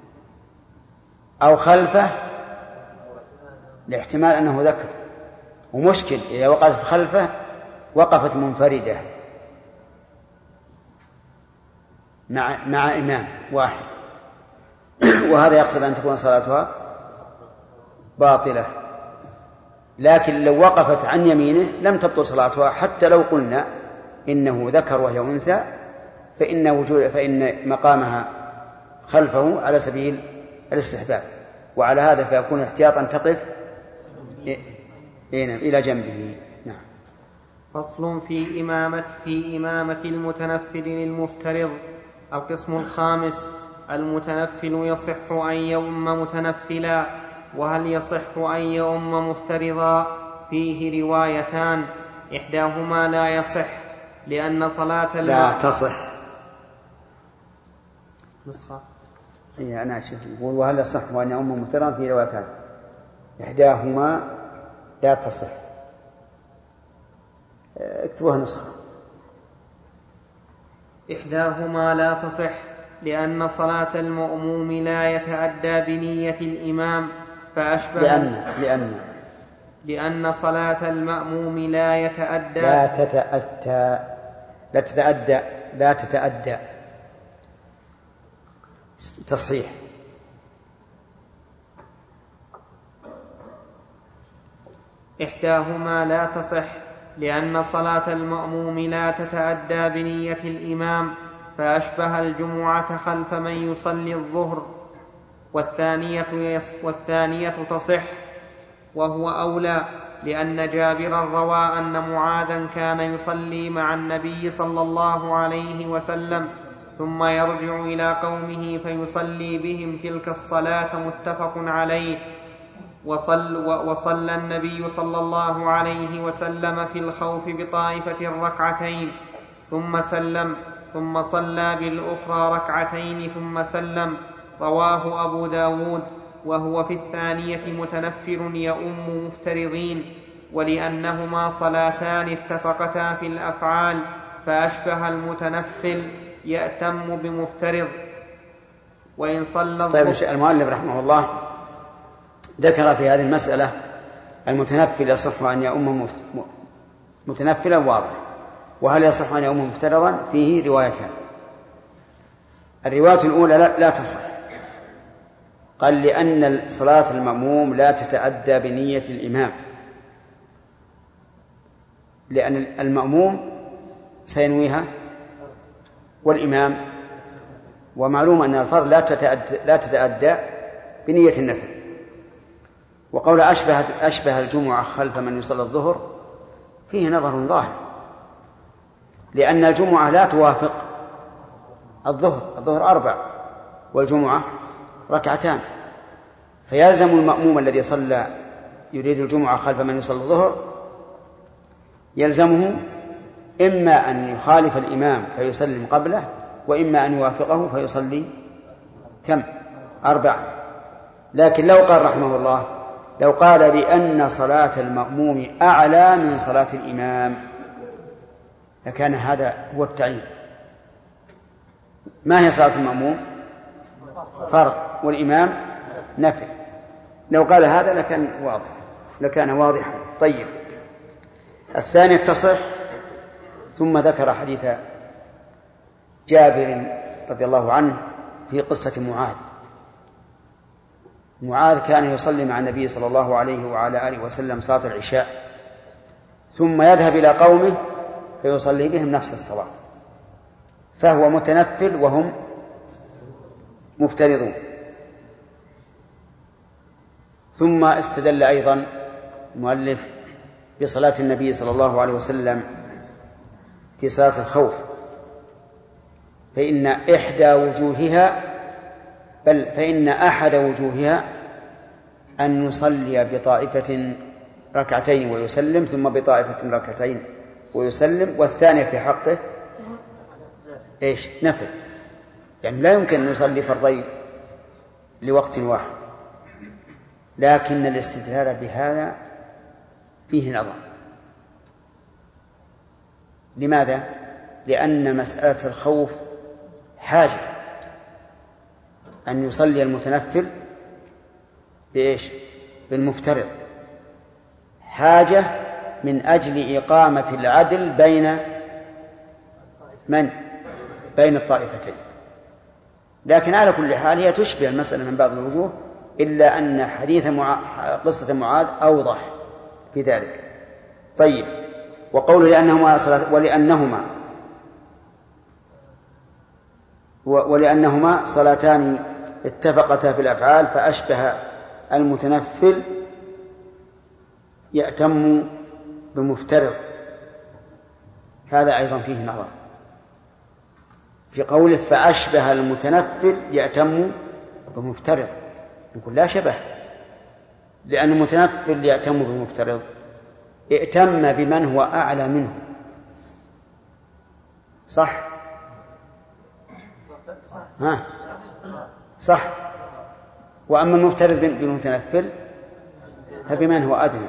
أو خلفه لاحتمال أنه ذكر. ومشكل إذا وقفت خلفه وقفت منفردة مع إمام واحد، وهذا يقتضي أن تكون صلاتها باطلة. لكن لو وقفت عن يمينه لم تبطل صلاتها، حتى لو قلنا إنه ذكر وهي أنثى، فإن مقامها خلفه على سبيل الاستحباب، وعلى هذا فيكون احتياطا تقف إلى جنبه. نعم. فصل في إمامة المتنفل للمفترض. القسم الخامس المتنفل يصح أن يؤم متنفلا، وهل يصح أن يؤم مفترضا؟ فيه روايتان، إحداهما لا يصح لأن صلاة لا تصح. نسخة أنا يقول وهل يصح أن يؤم مفترضا؟ في روايتان، إحداهما لا تصح. اكتبوها نسخة. إحداهما لا تصح لأن صلاة المأموم لا يتأدى بنية الإمام فأشبه لأن صلاة المأموم لا تتأدى تصحيح. إحداهما لا تصح لأن صلاة المأموم لا تتأدى بنية الإمام فأشبه الجمعة خلف من يصلي الظهر، والثانية تصح وهو أولى، لأن جابرا روى أن معاذا كان يصلي مع النبي صلى الله عليه وسلم ثم يرجع إلى قومه فيصلي بهم تلك الصلاة، متفق عليه. وصلى النبي صلى الله عليه وسلم في الخوف بطائفة ركعتين ثم سلم، ثم صلى بالأخرى ركعتين ثم سلم، رواه أبو داود، وهو في الثانية متنفل يؤم مفترضين، ولأنهما صلاتان اتفقتا في الأفعال فأشبه المتنفل يأتم بمفترض. وإن صلى طيب المؤلف رحمه الله ذكر في هذه المسألة المتنفل يصح أن يؤم متنفلا واضح، وهل يصح أن يؤم مفترضا؟ فيه روايتان. الرواية الأولى لا تصح، قال لأن صلاة المأموم لا تتأدى بنية الإمام، لأن المأموم سينويها والإمام، ومعلوم أن الفرض لا تتأدى بنية النفل. وقول أشبه الجمعة خلف من يصلي الظهر فيه نظر ظاهر، لأن الجمعة لا توافق الظهر 4 والجمعة 2 فيلزم المأموم الذي صلى يريد الجمعة خلف من يصلي الظهر يلزمه إما أن يخالف الإمام فيسلم قبله، وإما أن يوافقه فيصلي 4. لكن لو قال رحمه الله لو قال لأن صلاة المأموم أعلى من صلاة الإمام لكان هذا هو التعيين. ما هي صلاة المأموم؟ فرض، والإمام نفل. لو قال هذا لكان واضحا. طيب، الثانية تصح. ثم ذكر حديث جابر رضي الله عنه في قصة معاذ كان يصلي مع النبي صلى الله عليه وعلى آله وسلم صلاة العشاء، ثم يذهب إلى قومه فيصلي بهم نفس الصلاة، فهو متنفل وهم مفترضون. ثم استدل أيضا المؤلف بصلاة النبي صلى الله عليه وسلم في صلاة الخوف، فإن أحد وجوهها أن يصلي بطائفة ركعتين ويسلم، ثم بطائفة ركعتين ويسلم، والثانية في حقه نفل، يعني لا يمكن أن يصلي فرضين لوقت واحد. لكن الاستدلال بهذا فيه نظر. لماذا؟ لأن مسألة الخوف حاجة أن يصلي المتنفل بالمفترض، حاجة من أجل إقامة العدل بين الطائفتين. لكن على كل حال هي تشبه المسألة من بعض الوجوه، إلا أن حديث قصة معاذ أوضح في ذلك. طيب، وقول ولأنهما صلاتان اتفقتا في الأفعال فأشبه المتنفل يأتم بمفترض، هذا أيضا فيه نظر في قوله فأشبه المتنفل يأتم بمفترض. نقول لا شبه، لأن المتنفل يأتم بمفترض ائتم بمن هو أعلى منه، صح؟ صح. وأما المفترض بالمتنفل فبمن هو أدنى،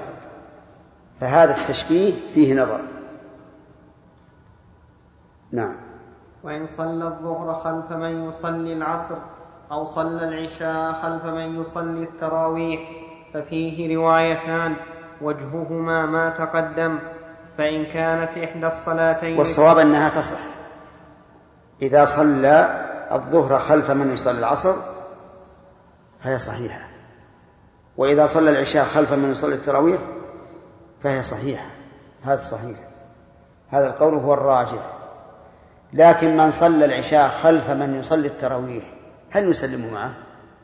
فهذا التشبيه فيه نظر. نعم. وإن صلى الظهر خلف من يصلي العصر أو صلى العشاء خلف من يصلي التراويح ففيه روايتان وجههما ما تقدم. فإن كانت إحدى الصلاتين، والصواب أنها تصح. إذا صلى الظهر خلف من يصلي العصر فهي صحيحة، وإذا صلى العشاء خلف من يصلي التراويح فهي صحيحة. هذا صحيح، هذا القول هو الراجح. لكن من صلى العشاء خلف من يصلي التراويح هل يسلم معه؟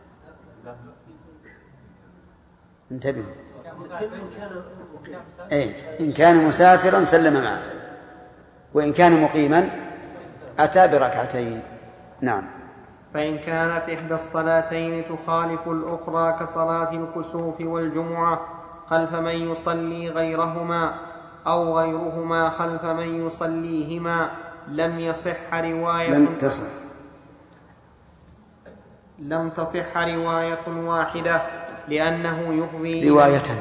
انتبهوا، إن كان مسافرا سلم معه، وإن كان مقيما أتى بركعتين. نعم. فإن كانت إحدى الصلاتين تخالف الأخرى كصلاة الكسوف والجمعة خلف من يصلي غيرهما أو غيرهما خلف من يصليهما لم تصح رواية واحدة لأنه يفضي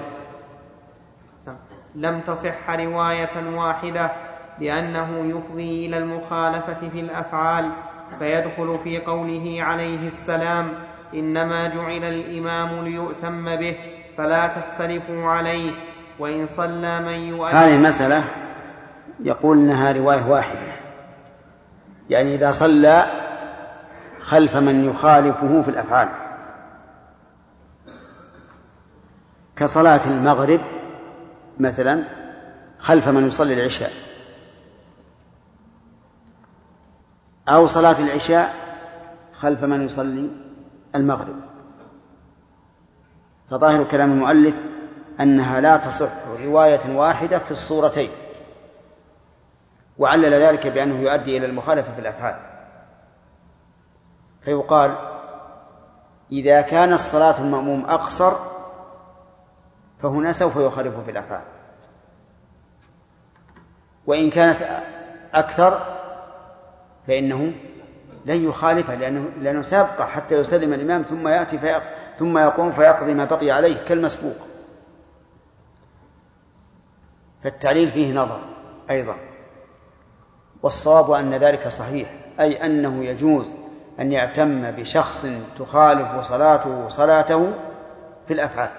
لم تصح رواية واحدة لأنه يفضي إلى المخالفة في الأفعال، فيدخل في قوله عليه السلام: إنما جعل الإمام ليؤتم به فلا تختلفوا عليه. وإن صلى من يؤذن، هذه المسألة يقول إنها رواية واحدة، يعني إذا صلى خلف من يخالفه في الأفعال كصلاة المغرب مثلا خلف من يصلي العشاء، أو صلاة العشاء خلف من يصلي المغرب، فظاهر كلام المؤلف أنها لا تصح رواية واحدة في الصورتين، وعلل ذلك بأنه يؤدي إلى المخالفة في الأفعال. فيقال إذا كان الصلاة المأموم أقصر فهنا سوف يخالف في الأفعال، وإن كانت أكثر فإنه لن يخالف، لأنه سيبقى حتى يسلم الإمام ثم يأتي ثم يقوم فيقضي ما بقي عليه كالمسبوق. فالتعليل فيه نظر أيضا، والصواب أن ذلك صحيح، أي أنه يجوز أن يأتم بشخص تخالف صلاته في الأفعال.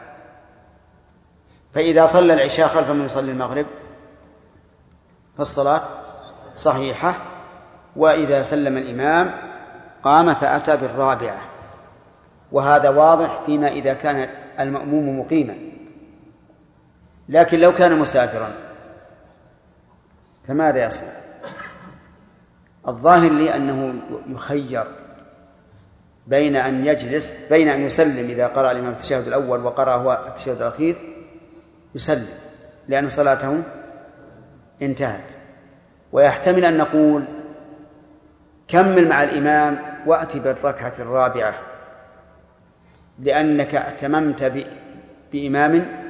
فإذا صلى العشاء خلف من يصلي المغرب فالصلاة صحيحة، وإذا سلم الإمام قام فأتى بالرابعة، وهذا واضح فيما إذا كان المأموم مقيما. لكن لو كان مسافرا فماذا يصنع؟ الظاهر لي أنه يخير بين أن يسلم إذا قرأ الإمام التشهد الأول وقرأ هو التشهد الأخير يسلم لأن صلاته انتهت، ويحتمل أن نقول كمل مع الإمام وأتي بالركعة الرابعة لأنك اتممت بإمام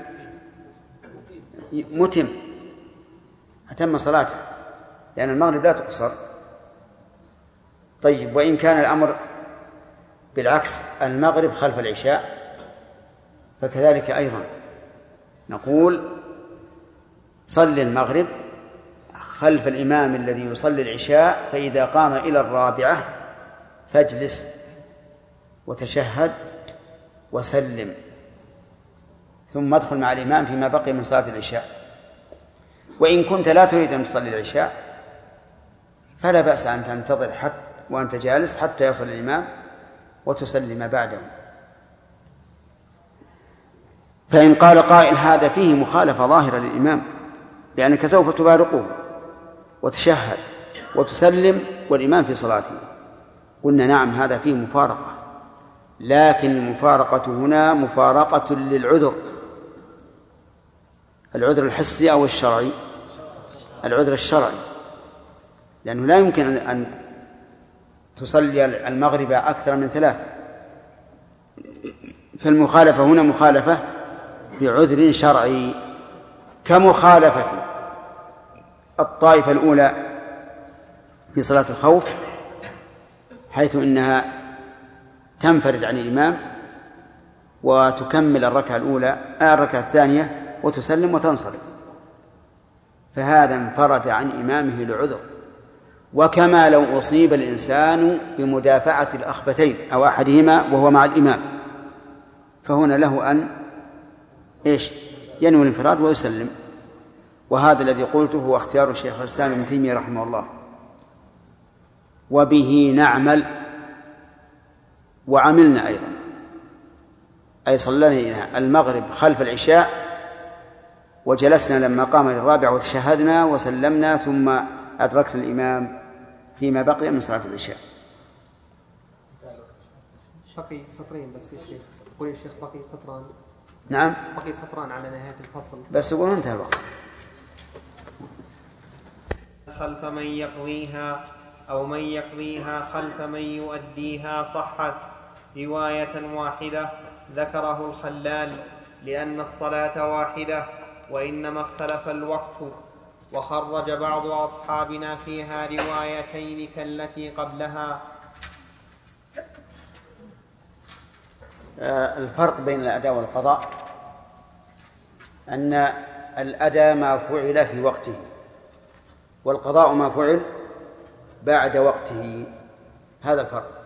متم أتم صلاته، لأن المغرب لا تقصر. طيب، وإن كان الأمر بالعكس، المغرب خلف العشاء، فكذلك أيضا نقول صل المغرب خلف الإمام الذي يصلي العشاء، فإذا قام إلى الرابعة فاجلس وتشهد وسلم، ثم ادخل مع الإمام فيما بقي من صلاة العشاء. وإن كنت لا تريد أن تصلي العشاء فلا بأس أن تنتظر وأنت جالس حتى يصل الإمام وتسلم بعده. فإن قال قائل هذا فيه مخالفة ظاهرة للإمام، لأنك سوف تبارقه وتشهد وتسلم والإمام في صلاته، قلنا نعم هذا فيه مفارقة، لكن المفارقة هنا مفارقة للعذر، العذر الحسي أو الشرعي؟ العذر الشرعي، لأنه لا يمكن أن تصلي المغرب أكثر من 3، فالمخالفة هنا مخالفة بعذر شرعي، كمخالفة الطائفة الأولى في صلاة الخوف، حيث إنها تنفرد عن الإمام وتكمل الركعة الثانية وتسلم وتنصرف، فهذا انفرد عن إمامه لعذر، وكما لو أصيب الإنسان بمدافعة الأخبثين أو أحدهما وهو مع الإمام، فهنا له أن ينوي الانفراد ويسلم. وهذا الذي قلته هو اختيار الشيخ الإسلام ابن تيمية رحمه الله، وبه نعمل وعملنا أيضا، أي صلينا المغرب خلف العشاء وجلسنا لما قام للرابع وتشهدنا وسلمنا، ثم أدركنا الإمام فيما بقي من صلاة العشاء. بقي سطرين بس يا شيخ. قول يا شيخ بقي سطران. نعم بقي سطران على نهاية الفصل بس يقولون انتهى الوقت. خلف من يقضيها أو من يقضيها خلف من يؤديها صحت رواية واحدة ذكره الخلال، لأن الصلاة واحدة وإنما اختلف الوقت. وخرج بعض أصحابنا فيها روايتين كالتي قبلها. الفرق بين الأداء والقضاء أن الأداء ما فعل في وقته، والقضاء ما فعل بعد وقته، هذا الفرق.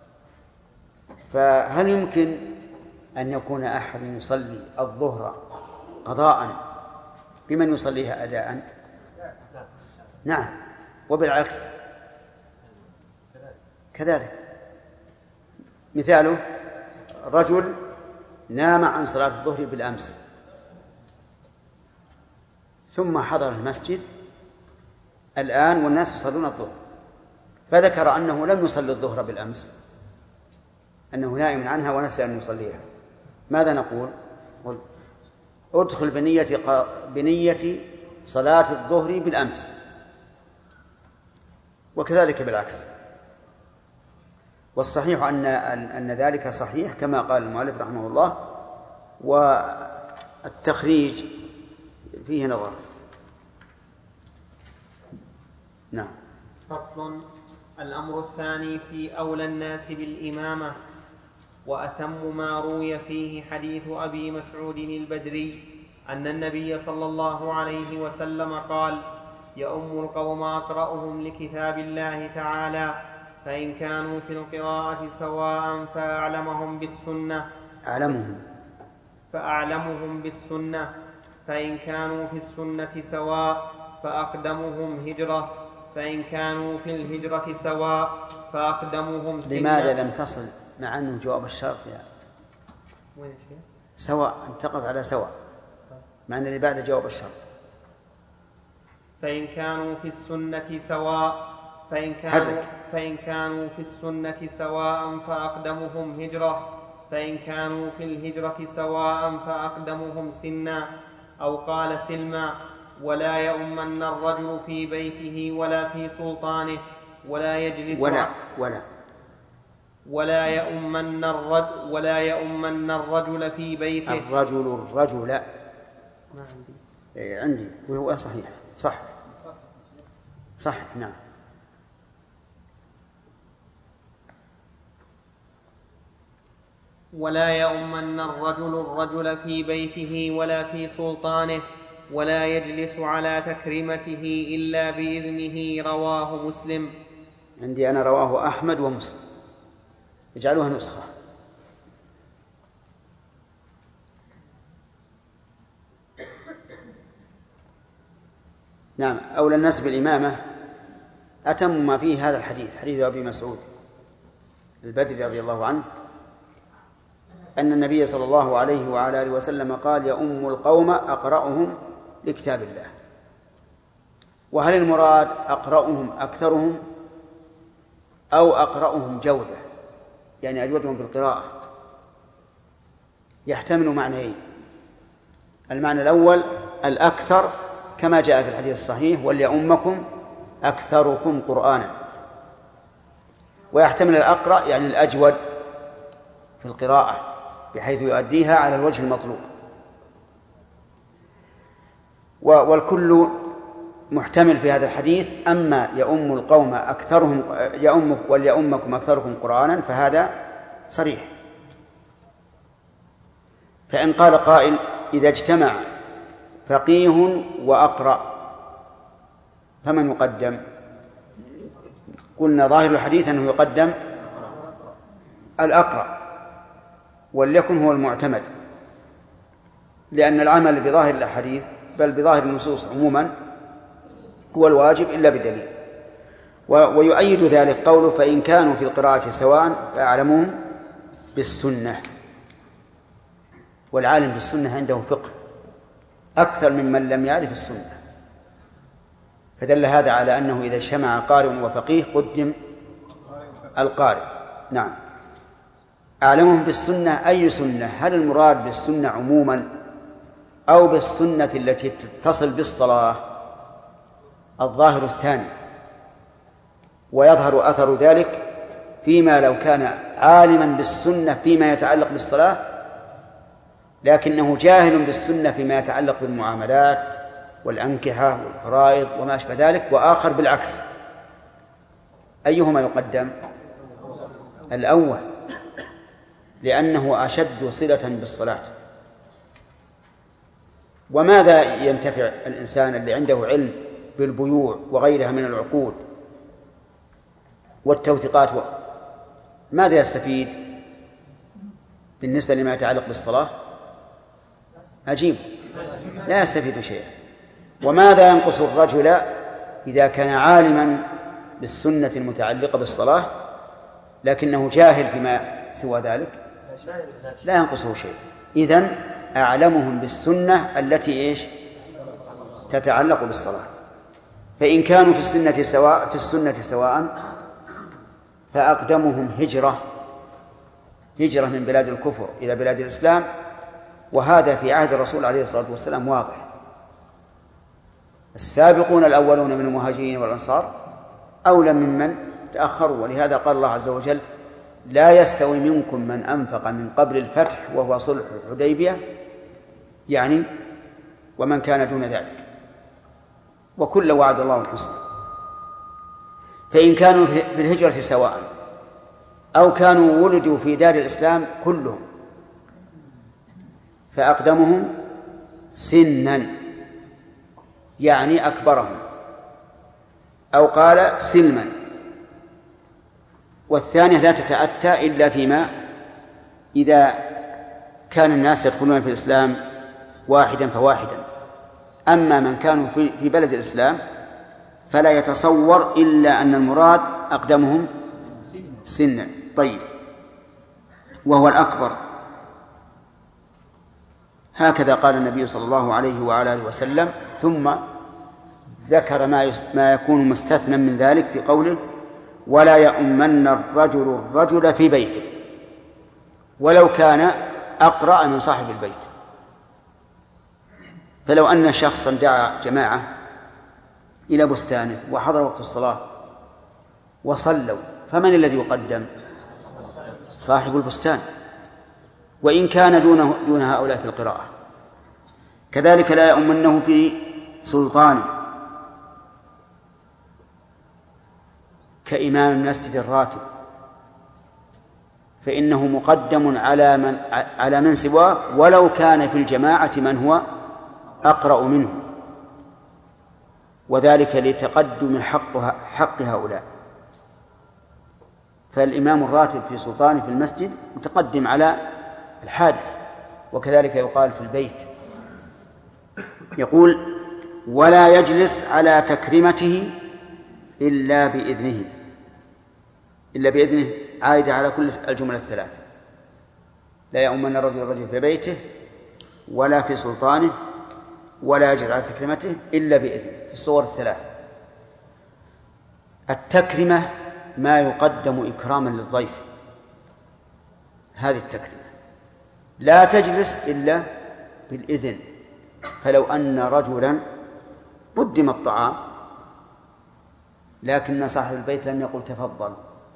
فهل يمكن أن يكون أحد يصلي الظهر قضاء بمن يصليها أداء؟ نعم، وبالعكس كذلك. مثاله رجل نام عن صلاة الظهر بالأمس ثم حضر المسجد الآن والناس يصلون الظهر، فذكر أنه لم يصلي الظهر بالأمس، أنه نائم عنها ونسي أن يصليها. ماذا نقول؟ ادخل بنية صلاة الظهر بالأمس، وكذلك بالعكس. والصحيح أن ذلك صحيح كما قال المؤلف رحمه الله، والتخريج فيه نظر. نعم. فصل. الأمر الثاني في أولى الناس بالإمامة، وأتم ما روي فيه حديث أبي مسعود البدري أن النبي صلى الله عليه وسلم قال: يؤم القوم أقرأهم لكتاب الله تعالى، فإن كانوا في القراءة سواء فأعلمهم بالسنة، فإن كانوا في السنة سواء فأقدمهم هجرة، فإن كانوا في الهجرة سواء فأقدمهم سنة. لماذا لم تصل مع أنه جواب الشرط وين شيء؟ سواء، أن تقف على سواء، مع أن اللي بعد جواب الشرط. فإن كانوا في السنة سواء فإن كانوا في السنة سواء فأقدمهم هجرة، فإن كانوا في الهجرة سواء فأقدمهم سنا. أو قال سلما: ولا يؤمن الرجل في بيته ولا في سلطانه ولا يجلس ولا يؤمن الرجل في بيته. الرجل ما عندي وهو صحيح. صح نعم. ولا يؤمن الرجل في بيته ولا في سلطانه ولا يجلس على تكريمته إلا بإذنه. رواه مسلم. عندي أنا رواه أحمد ومسلم، اجعلوها نسخة. نعم. أولى الناس بالإمامة أتم ما فيه هذا الحديث، حديث أبي مسعود البدري رضي الله عنه أن النبي صلى الله عليه وعلى آله وسلم قال: يؤم القوم أقرأهم لكتاب الله. وهل المراد أقرأهم أكثرهم أو أقرأهم جودة، يعني أجودهم في القراءة؟ يحتمل معنيين. المعنى الأول الأكثر كما جاء في الحديث الصحيح: وليؤمكم أكثركم قرآنا. ويحتمل الأقرأ يعني الأجود في القراءة بحيث يؤديها على الوجه المطلوب. والكل محتمل في هذا الحديث. أما يؤم القوم أكثرهم وليؤمكم أكثركم قرآنا فهذا صريح. فإن قال قائل: إذا اجتمع فقيه وأقرأ فمن يقدم؟ قلنا ظاهر الحديث أنه يقدم الأقرأ وليكن هو المعتمد، لأن العمل بظاهر الحديث بل بظاهر النصوص عموما هو الواجب إلا بدليل. ويؤيد ذلك قوله فإن كانوا في القراءة سواء فأعلمهم بالسنة. والعالم بالسنة عنده فقه أكثر ممن لم يعرف السنة، فدل هذا على أنه إذا اجتمع قارئ وفقيه قدم القارئ. نعم. أعلمهم بالسنة أي سنة؟ هل المراد بالسنة عموما أو بالسنة التي تتصل بالصلاة؟ الظاهر الثاني، ويظهر أثر ذلك فيما لو كان عالما بالسنة فيما يتعلق بالصلاة لكنه جاهل بالسنة فيما يتعلق بالمعاملات والأنكحة والفرائض وما أشبه ذلك، وآخر بالعكس. أيهما يقدم؟ الأول، لأنه أشد صلة بالصلاة. وماذا ينتفع الإنسان اللي عنده علم بالبيوع وغيرها من العقود والتوثيقات ماذا يستفيد بالنسبة لما يتعلق بالصلاة؟ عجيب، لا يستفيد شيئا. وماذا ينقص الرجل إذا كان عالما بالسنة المتعلقة بالصلاة لكنه جاهل فيما سوى ذلك؟ لا ينقصه شيء. إذن أعلمهم بالسنة التي تتعلق بالصلاة. فإن كانوا في السنة سواء فأقدمهم هجرة من بلاد الكفر إلى بلاد الإسلام، وهذا في عهد الرسول عليه الصلاة والسلام واضح. السابقون الأولون من المهاجرين والأنصار أولى ممن تأخروا، ولهذا قال الله عز وجل لا يستوي منكم من أنفق من قبل الفتح وهو صلح الحديبية، يعني ومن كان دون ذلك، وكل وعد الله الحسنى. فإن كانوا في الهجرة سواء أو كانوا ولدوا في دار الإسلام كلهم فأقدمهم سنا يعني أكبرهم، أو قال سلما. والثانية لا تتأتى إلا فيما إذا كان الناس يدخلون في الإسلام واحدا فواحدا. أما من كانوا في بلد الإسلام فلا يتصور إلا أن المراد أقدمهم سنا. طيب، وهو الأكبر. هكذا قال النبي صلى الله عليه وعلى آله وسلم، ثم ذكر ما يكون مستثنى من ذلك في قوله ولا يؤمن الرجل في بيته ولو كان أقرأ من صاحب البيت. فلو أن شخصا دعا جماعة إلى بستانه وحضر وقت الصلاة وصلوا، فمن الذي يقدم؟ صاحب البستان، وإن كان دون هؤلاء في القراءة. كذلك لا يؤمنه في سلطانه كإمام المسجد الراتب، فإنه مقدم على من سواه ولو كان في الجماعة من هو أقرأ منه، وذلك لتقدم حق هؤلاء. فالإمام الراتب في سلطانه في المسجد متقدم على الحادث. وكذلك يقال في البيت. يقول ولا يجلس على تكريمته إلا بإذنه. إلا بإذنه عائدة على كل الجملة الثلاثة. لا يؤمن الرجل في بيته ولا في سلطانه ولا يجلس على تكريمته إلا بإذنه، في الصور الثلاثة. التكرمة ما يقدم إكراما للضيف، هذه التكرمة. لا تجلس إلا بالإذن. فلو أن رجلا قدم الطعام لكن صاحب البيت لم يقل تفضل،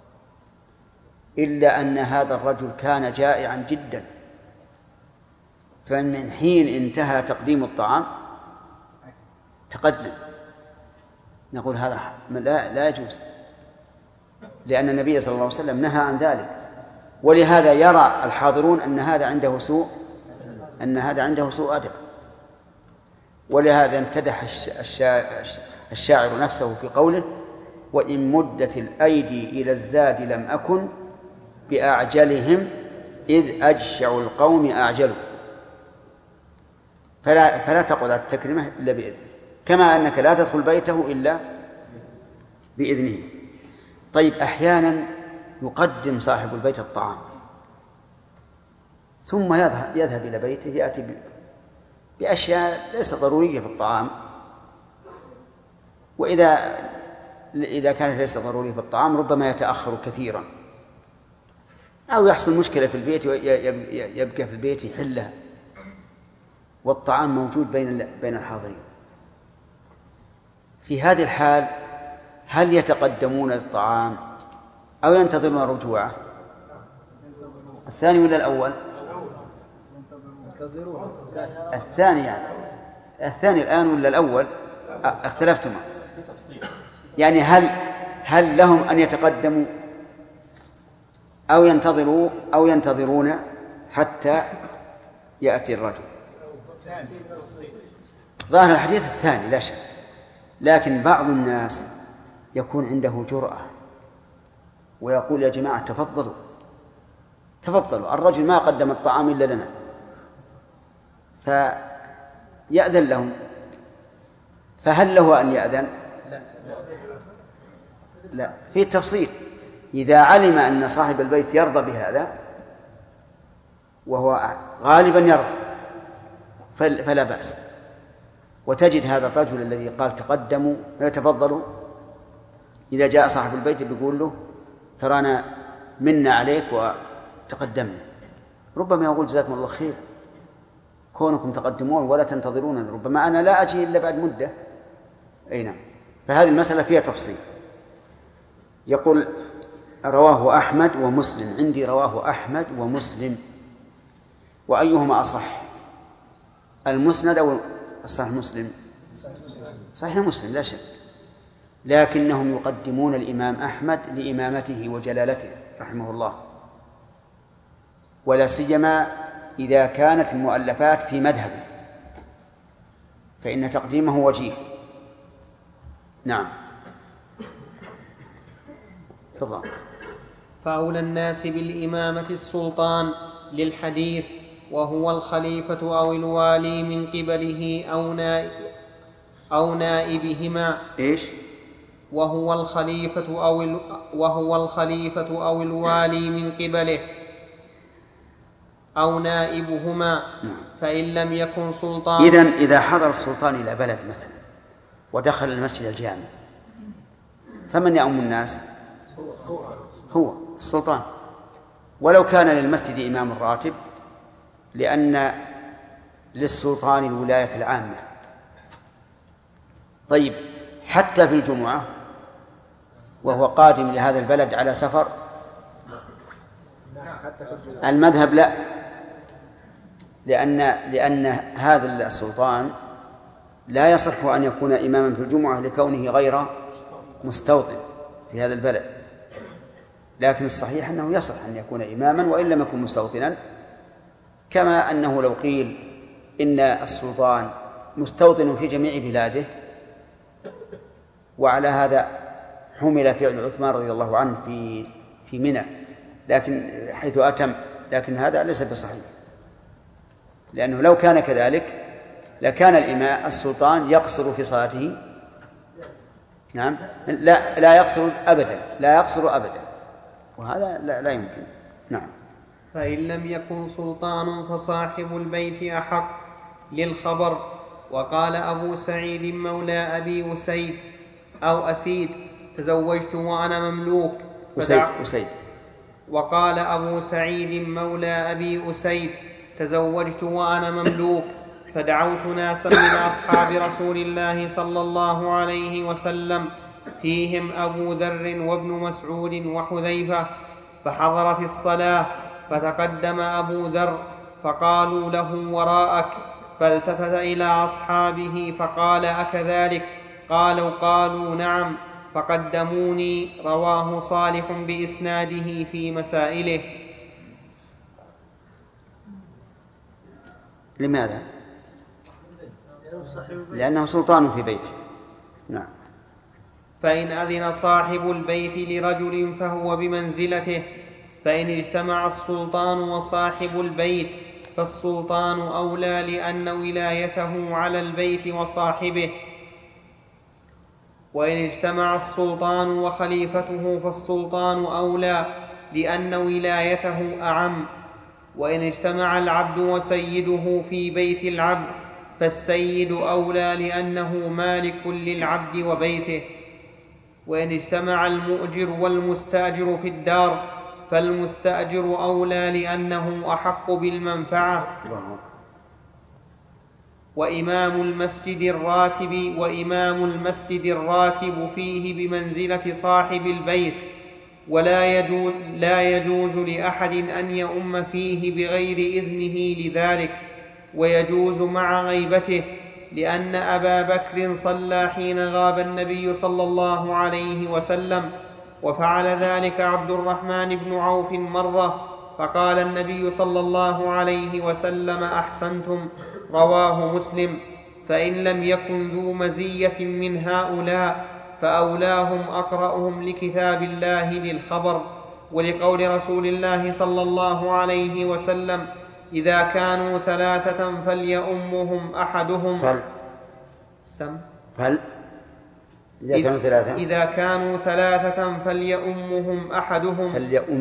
إلا أن هذا الرجل كان جائعا جدا، فمن حين انتهى تقديم الطعام تقدم، نقول هذا لا يجوز، لأن النبي صلى الله عليه وسلم نهى عن ذلك. ولهذا يرى الحاضرون أن هذا عنده سوء أدب. ولهذا امتدح الشاعر نفسه في قوله وإن مدت الأيدي إلى الزاد لم أكن بأعجلهم إذ أجشع القوم أعجلوا. فلا تقعد على التكريمة إلا بإذنه، كما أنك لا تدخل بيته إلا بإذنه. طيب، أحيانا يقدم صاحب البيت الطعام ثم يذهب إلى بيته يأتي بأشياء ليست ضرورية في الطعام، وإذا كانت ليست ضرورية في الطعام ربما يتأخر كثيرا، أو يحصل مشكلة في البيت ويبقى في البيت يحلها والطعام موجود بين الحاضرين. في هذه الحال هل يتقدمون للطعام أو ينتظرون رجوعه؟ الثاني ولا الأول؟ الثاني، يعني الثاني الآن ولا الأول؟ اختلفتما. يعني هل لهم أن يتقدموا أو ينتظرون حتى يأتي الرجل؟ ظاهر الحديث الثاني لا شك، لكن بعض الناس يكون عنده جرأة ويقول: يا جماعة تفضلوا، الرجل ما قدم الطعام إلا لنا، فيأذن لهم. فهل له أن يأذن؟ لا، في تفصيل. إذا علم أن صاحب البيت يرضى بهذا، وهو غالبا يرضى، فلا بأس. وتجد هذا الرجل الذي قال تقدموا يتفضلوا، إذا جاء صاحب البيت بيقول له: ترانا منا عليك وتقدمنا. ربما يقول: جزاكم الله خير، كونكم تقدمون ولا تنتظرون، ربما أنا لا أجي إلا بعد مدة. أي نعم. فهذه المسألة فيها تفصيل. يقول: رواه أحمد ومسلم. عندي رواه أحمد ومسلم، وأيهما أصح، المسند أو صحيح مسلم؟ صحيح مسلم لا شك، لكنهم يقدمون الإمام أحمد لإمامته وجلالته رحمه الله، ولا سيما إذا كانت المؤلفات في مذهبه، فإن تقديمه وجيه. نعم. تفضل. فأولى الناس بالإمامة السلطان للحديث، وهو الخليفة أو الوالي من قبله أو نائبهما. إيش؟ وهو الخليفة أو الوالي من قبله أو نائبهما. فإن لم يكن سلطان. إذا حضر السلطان إلى بلد مثلا ودخل المسجد الجامع، فمن يؤم الناس؟ هو السلطان، ولو كان للمسجد إمام راتب، لأن للسلطان الولاية العامة. طيب، حتى في الجمعة وهو قادم لهذا البلد على سفر، المذهب لا، لأن هذا السلطان لا يصح أن يكون إماما في الجمعة لكونه غير مستوطن في هذا البلد، لكن الصحيح أنه يصح أن يكون إماما وإن لم يكن مستوطنا، كما أنه لو قيل إن السلطان مستوطن في جميع بلاده، وعلى هذا حمل فعل عثمان رضي الله عنه في منى، لكن حيث أتم، لكن هذا ليس بصحيح، لأنه لو كان كذلك لكان الإمام السلطان يقصر في صلاته. نعم، لا يقصر أبدا، وهذا لا يمكن. نعم. فإن لم يكن سلطان فصاحب البيت أحق للخبر. وقال أبو سعيد مولى أبي أسيد أو أسيد: تزوجت وأنا مملوك. أسيد. وقال أبو سعيد مولى أبي أسيد: تزوجت وأنا مملوك، فدعوت ناسا من أصحاب رسول الله صلى الله عليه وسلم، فيهم أبو ذر وابن مسعود وحذيفة، فحضرت الصلاة، فتقدم أبو ذر فقالوا له: وراءك. فالتفت إلى أصحابه فقال: أكذلك؟ قالوا: نعم. فقدموني. رواه صالح بإسناده في مسائله. لماذا؟ لأنه سلطان في بيته. نعم. فإن أذن صاحب البيت لرجل فهو بمنزلته، فإن اجتمع السلطان وصاحب البيت فالسلطان أولى لأن ولايته على البيت وصاحبه، وإن اجتمع السلطان وخليفته فالسلطان أولى لأن ولايته أعم، وإن اجتمع العبد وسيده في بيت العبد فالسيد أولى لأنه مالك للعبد وبيته، وإن اجتمع المؤجر والمستأجر في الدار فالمستأجر أولى لأنه أحق بالمنفعة. وإمام المسجد الراتب فيه بمنزلة صاحب البيت، لا يجوز لأحد أن يؤم فيه بغير إذنه لذلك، ويجوز مع غيبته، لأن أبا بكر صلى حين غاب النبي صلى الله عليه وسلم، وفعل ذلك عبد الرحمن بن عوف مرة، فقال النبي صلى الله عليه وسلم: أحسنتم، رواه مسلم. فإن لم يكن ذو مزية من هؤلاء فأولاهم أقرأهم لكتاب الله للخبر، ولقول رسول الله صلى الله عليه وسلم: إذا كانوا ثلاثة فليؤمهم أحدهم. إذا كانوا ثلاثة فليؤمهم أحدهم.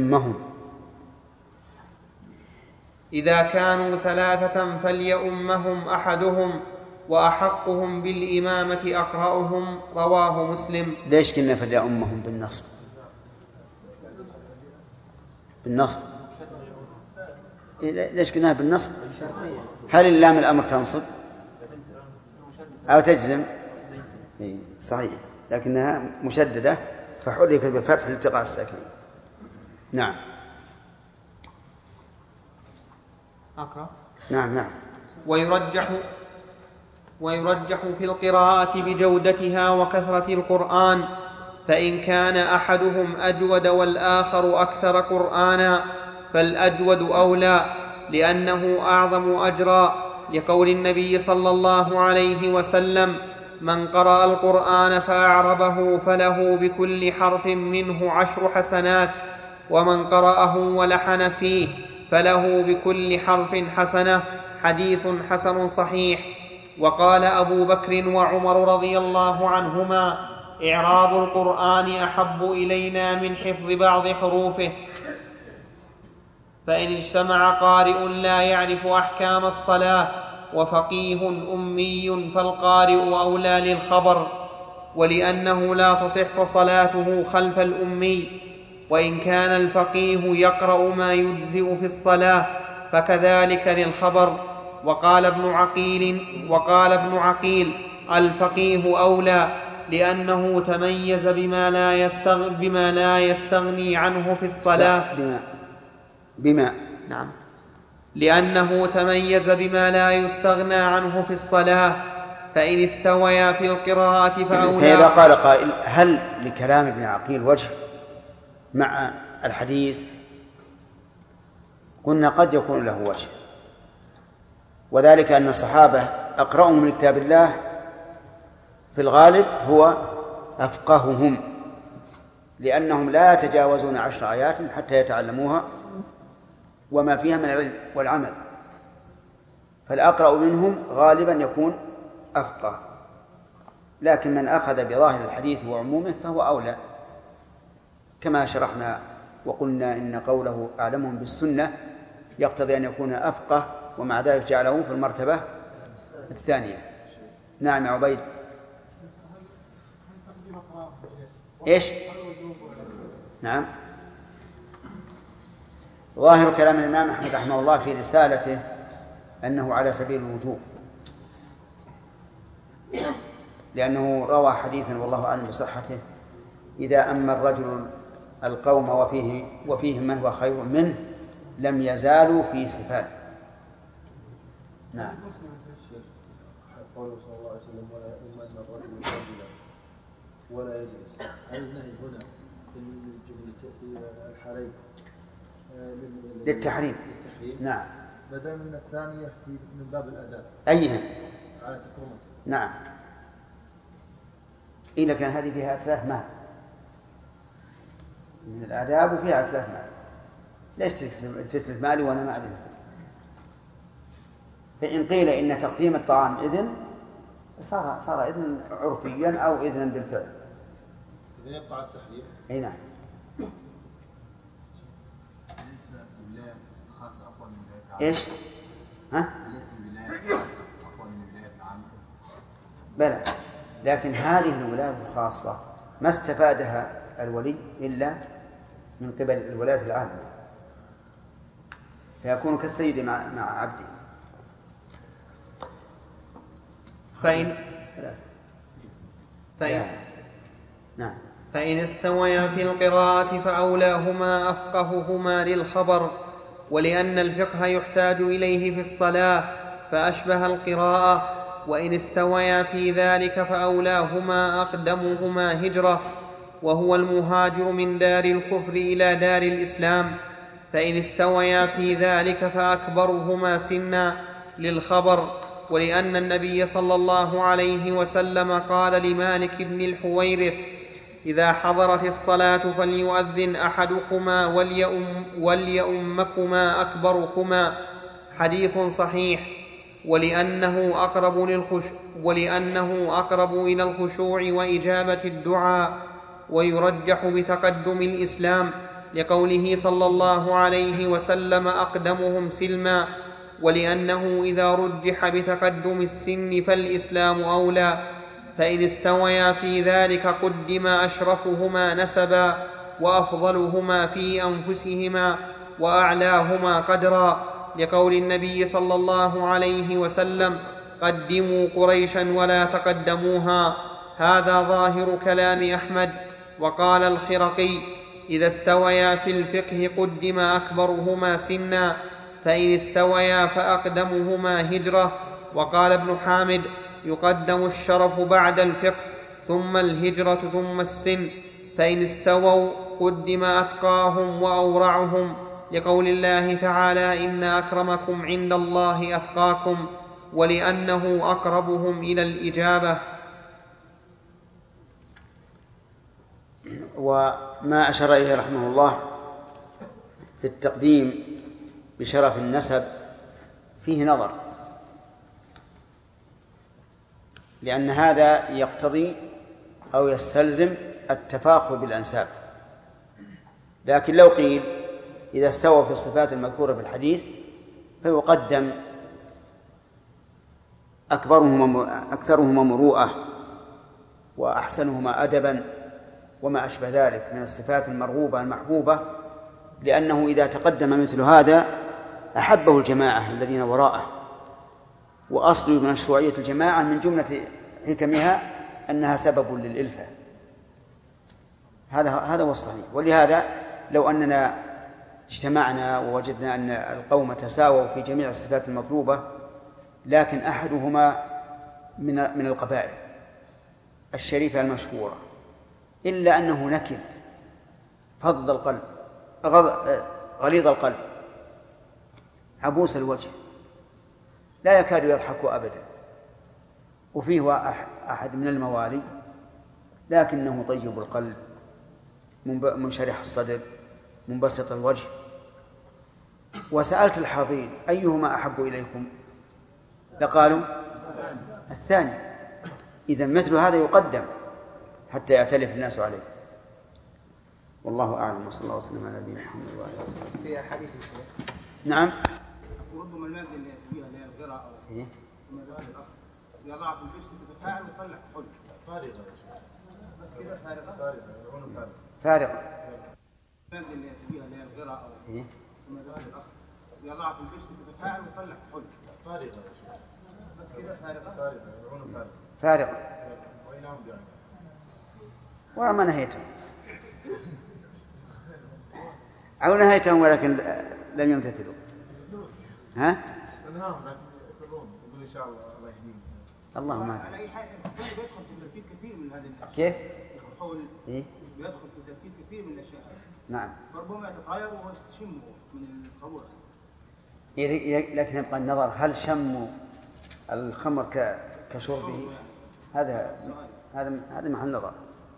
إذا كانوا ثلاثة فليؤمهم أحدهم، وأحقهم بالإمامة أقرأهم، رواه مسلم. ليش كنا فليؤمهم بالنصب؟ ليش كنا بالنصب؟ هل اللام الأمر تنصب أو تجزم؟ صحيح، لكنها مشددة فحركت بالفتح لالتقاء الساكنين. نعم. أقرأ. نعم. ويرجح في القراءة بجودتها وكثرة القرآن، فإن كان أحدهم أجود والآخر أكثر قرآنا فالأجود أولى، لأنه أعظم أجرا، لقول النبي صلى الله عليه وسلم: من قرأ القرآن فأعربه فله بكل حرف منه 10 حسنات، ومن قرأه ولحن فيه فله بكل حرف حسنة. حديث حسن صحيح. وقال أبو بكر وعمر رضي الله عنهما: إعراب القرآن أحب إلينا من حفظ بعض حروفه. فإن اجتمع قارئ لا يعرف أحكام الصلاة وفقيه أمي فالقارئ أولى للخبر، ولأنه لا تصح صلاته خلف الأمي، وإن كان الفقيه يقرأ ما يجزئ في الصلاة فكذلك للخبر. وقال ابن عقيل: الفقيه أولى، لأنه تميز بما لا يستغني عنه في الصلاة. نعم. لأنه تميز بما لا يستغنى عنه في الصلاة، فإن استويا في القراءة فأولى. فإذا قال قائل: هل لكلام ابن عقيل وجه مع الحديث؟ قلنا قد يكون له وجه، وذلك أن الصحابة أقرأهم من كتاب الله في الغالب هو أفقههم، لأنهم لا يتجاوزون 10 آيات حتى يتعلموها وما فيها من العلم والعمل، فالأقرأ منهم غالبا يكون أفقه. لكن من أخذ بظاهر الحديث وعمومه فهو أولى، كما شرحنا وقلنا إن قوله أعلمهم بالسنة يقتضي أن يكون أفقه، ومع ذلك جعله في المرتبة الثانية. نعم يا عبيد. إيش؟ نعم. ظاهر كلام الإمام أحمد رحمه الله في رسالته أنه على سبيل الوجوب، لأنه روى حديثا والله أعلم بصحته: إذا أما الرجل القوم وفيهم من هو خير منه لم يزالوا في صفات. نعم. قوله صلى الله عليه وسلم: ولا يؤمن الرجل رجلا ولا يجلس. هل النهي هنا في الحريم للتحريم؟ نعم. بدل من الثانية من باب الأداء. أيها؟ على تكرمته. نعم. إذا كان هذه فيها إتلاف مال من الآداب وفيها إتلاف مال، ليش تتلف مالي وأنا ما أذن؟ فإن قيل إن تقديم الطعام إذن صار إذن عرفيا أو إذنا بالفعل. إذن يبقى التحريم. أي نعم. إيش؟ ها؟ بلى، لكن هذه الولاية الخاصة ما استفادها الولي إلا من قبل الولاية العامة، فيكون كالسيد مع عبده. نعم. فإن استويا في القراءة فأولاهما أفقههما للخبر، ولأن الفقه يحتاج إليه في الصلاة فأشبه القراءة. وإن استويا في ذلك فأولاهما أقدمهما هجرة، وهو المهاجر من دار الكفر إلى دار الإسلام. فإن استويا في ذلك فأكبرهما سنا للخبر، ولأن النبي صلى الله عليه وسلم قال لمالك بن الحويرث: إذا حضرت الصلاة فليؤذن أحدكما وليؤمكما أكبركما، حديث صحيح. ولأنه أقرب إلى الخشوع وإجابة الدعاء، ويرجح بتقدم الإسلام لقوله صلى الله عليه وسلم: أقدمهم سلما. ولأنه إذا رجح بتقدم السن فالإسلام أولى. فإن استويا في ذلك قدم أشرفهما نسبا، وأفضلهما في أنفسهما، وأعلاهما قدرا، لقول النبي صلى الله عليه وسلم: قدموا قريشا ولا تقدموها. هذا ظاهر كلام أحمد. وقال الخرقي: إذا استويا في الفقه قدم أكبرهما سنا، فإن استويا فأقدمهما هجرة. وقال ابن حامد: يقدم الشرف بعد الفقه، ثم الهجرة، ثم السن. فإن استووا قدم أتقاهم وأورعهم، لقول الله تعالى: إن أكرمكم عند الله أتقاكم، ولأنه أقربهم إلى الإجابة. وما أشار إليه رحمه الله في التقديم بشرف النسب فيه نظر، لأن هذا يقتضي أو يستلزم التفاخر بالأنساب. لكن لو قيل إذا استوى في الصفات المذكورة في الحديث فيقدم أكثرهما مروءة وأحسنهما أدبا وما أشبه ذلك من الصفات المرغوبة المحبوبة، لأنه إذا تقدم مثل هذا أحبه الجماعة الذين وراءه. وأصل مشروعية الجماعة من جملة حكمها أنها سبب للإلفة. هذا هو الصحيح. ولهذا لو أننا اجتمعنا ووجدنا أن القوم تساووا في جميع الصفات المطلوبة، لكن أحدهما من القبائل الشريفة المشهورة، إلا أنه نكد فض القلب غليظ القلب عبوس الوجه لا يكاد يضحك أبدا، وفيه أحد من الموالي لكنه طيب القلب منشرح الصدر منبسط الوجه، وسألت الحاضرين أيهما أحب إليكم؟ لقالوا الثاني. إذن مثل هذا يقدم حتى يأتلف الناس عليه. والله أعلم، وصلى الله وسلم على نبينا محمد وعلى آله وصحبه. في حديث نعم. وربما المنزل اللي فيها لا القراءة أو المذاهب الأصل يضع في الجسد بفاعل ويطلع حل فارغة، بس كده فارغة. المنزل اللي فيها لا القراءة أو المذاهب الأصل يضع في الجسد بفاعل ويطلع حل فارغة، بس كده فارغة. وما نهيتهم أو نهيتهم ولكن لم يمتثلوا. ها؟ نعم يقولون إن شاء الله الله يهديهم. اللهم على أي حال الحول يدخل في تركيب كثير من هذه الأشياء. كيف؟ الحول يدخل في تركيب كثير من الأشياء. نعم. فربما يتطاير ويستشم من الخمر. لكن يبقى النظر هل شم الخمر كشربه؟ هذا هذا محل نظر.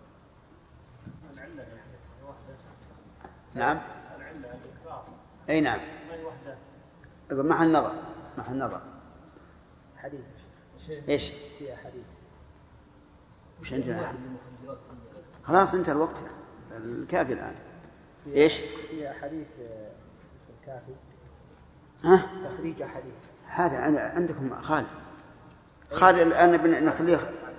نعم. أي نعم. يقول محل نظر. حديث. إيش؟ في حديث. وش عندنا؟ خلاص انتهى الوقت الكافي الآن. إيش؟ في أحاديث الكافي. ها؟ تخريج أحاديث. هذا عندكم خالد الآن نخليه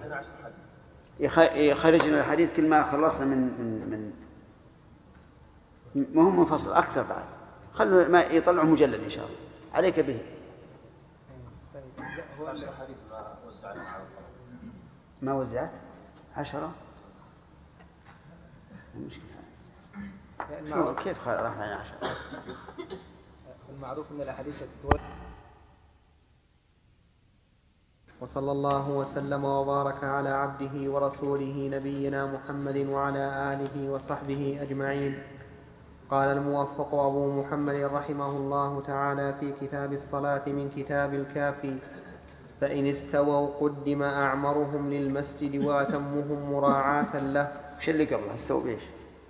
يخرج لنا الحديث كل ما خلصنا من ما هو منفصل أكثر بعد. خلوا ما يطلعوا مجلد إن شاء الله عليك به. ما وزعت 10 المشكلة شو كيف راح يعني 10. المعروف من الأحاديث تتورد. وصلى الله وسلم وبارك على عبده ورسوله نبينا محمد وعلى آله وصحبه أجمعين. قال الموفق أبو محمد رحمه الله تعالى في كتاب الصلاة من كتاب الكافي: فإن استووا قدم أعمرهم للمسجد وأتمهم مراعاة له. وش اللي قبله استووا بإيش؟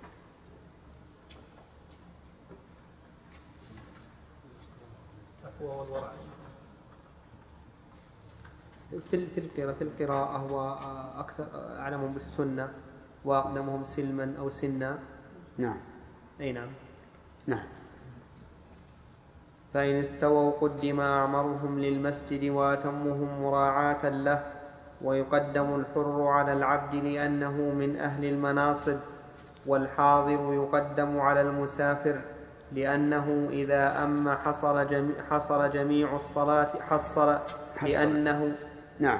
في القراءة هو أكثر أعلمهم بالسنة وأقدمهم سلما أو سنا. نعم. أي نعم. نعم. فإن استووا قدم أعمرهم للمسجد وأتمهم مراعاة له. ويقدم الحر على العبد لأنه من أهل المناصب، والحاضر يقدم على المسافر لأنه إذا أم حصل جميع الصلاة لأنه نعم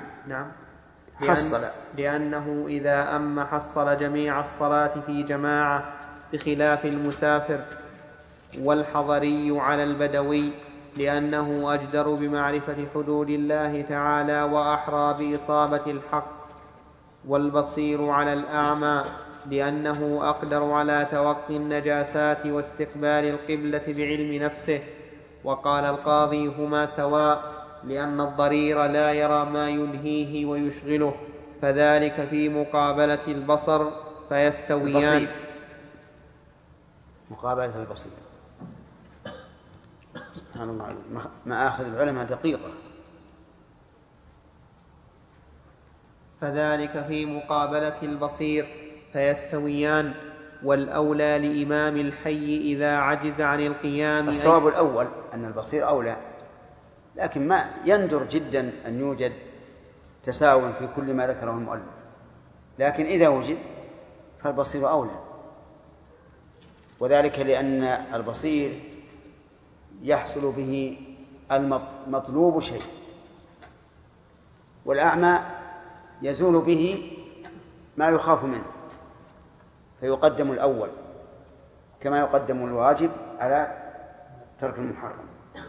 لأنه إذا أم حصل جميع الصلاة في جماعة بخلاف المسافر. والحضري على البدوي لأنه أجدر بمعرفة حدود الله تعالى وأحرى بإصابة الحق. والبصير على الأعمى لأنه أقدر على توقي النجاسات واستقبال القبلة بعلم نفسه. وقال القاضي: هما سواء، لأن الضرير لا يرى ما يلهيه ويشغله، فذلك في مقابلة البصر فيستويان. مقابلة البصير. سبحان الله، مآخذ العلماء دقيقة. فذلك في مقابلة البصير فيستويان. والأولى لإمام الحي إذا عجز عن القيام. الصواب الأول أن البصير أولى، لكن ما يندر جدا أن يوجد تساوي في كل ما ذكره المؤلف، لكن إذا وجد فالبصير أولى، وذلك لأن البصير يحصل به المطلوب شيء، والأعمى يزول به ما يخاف منه، فيقدم الأول كما يقدم الواجب على ترك المحرم.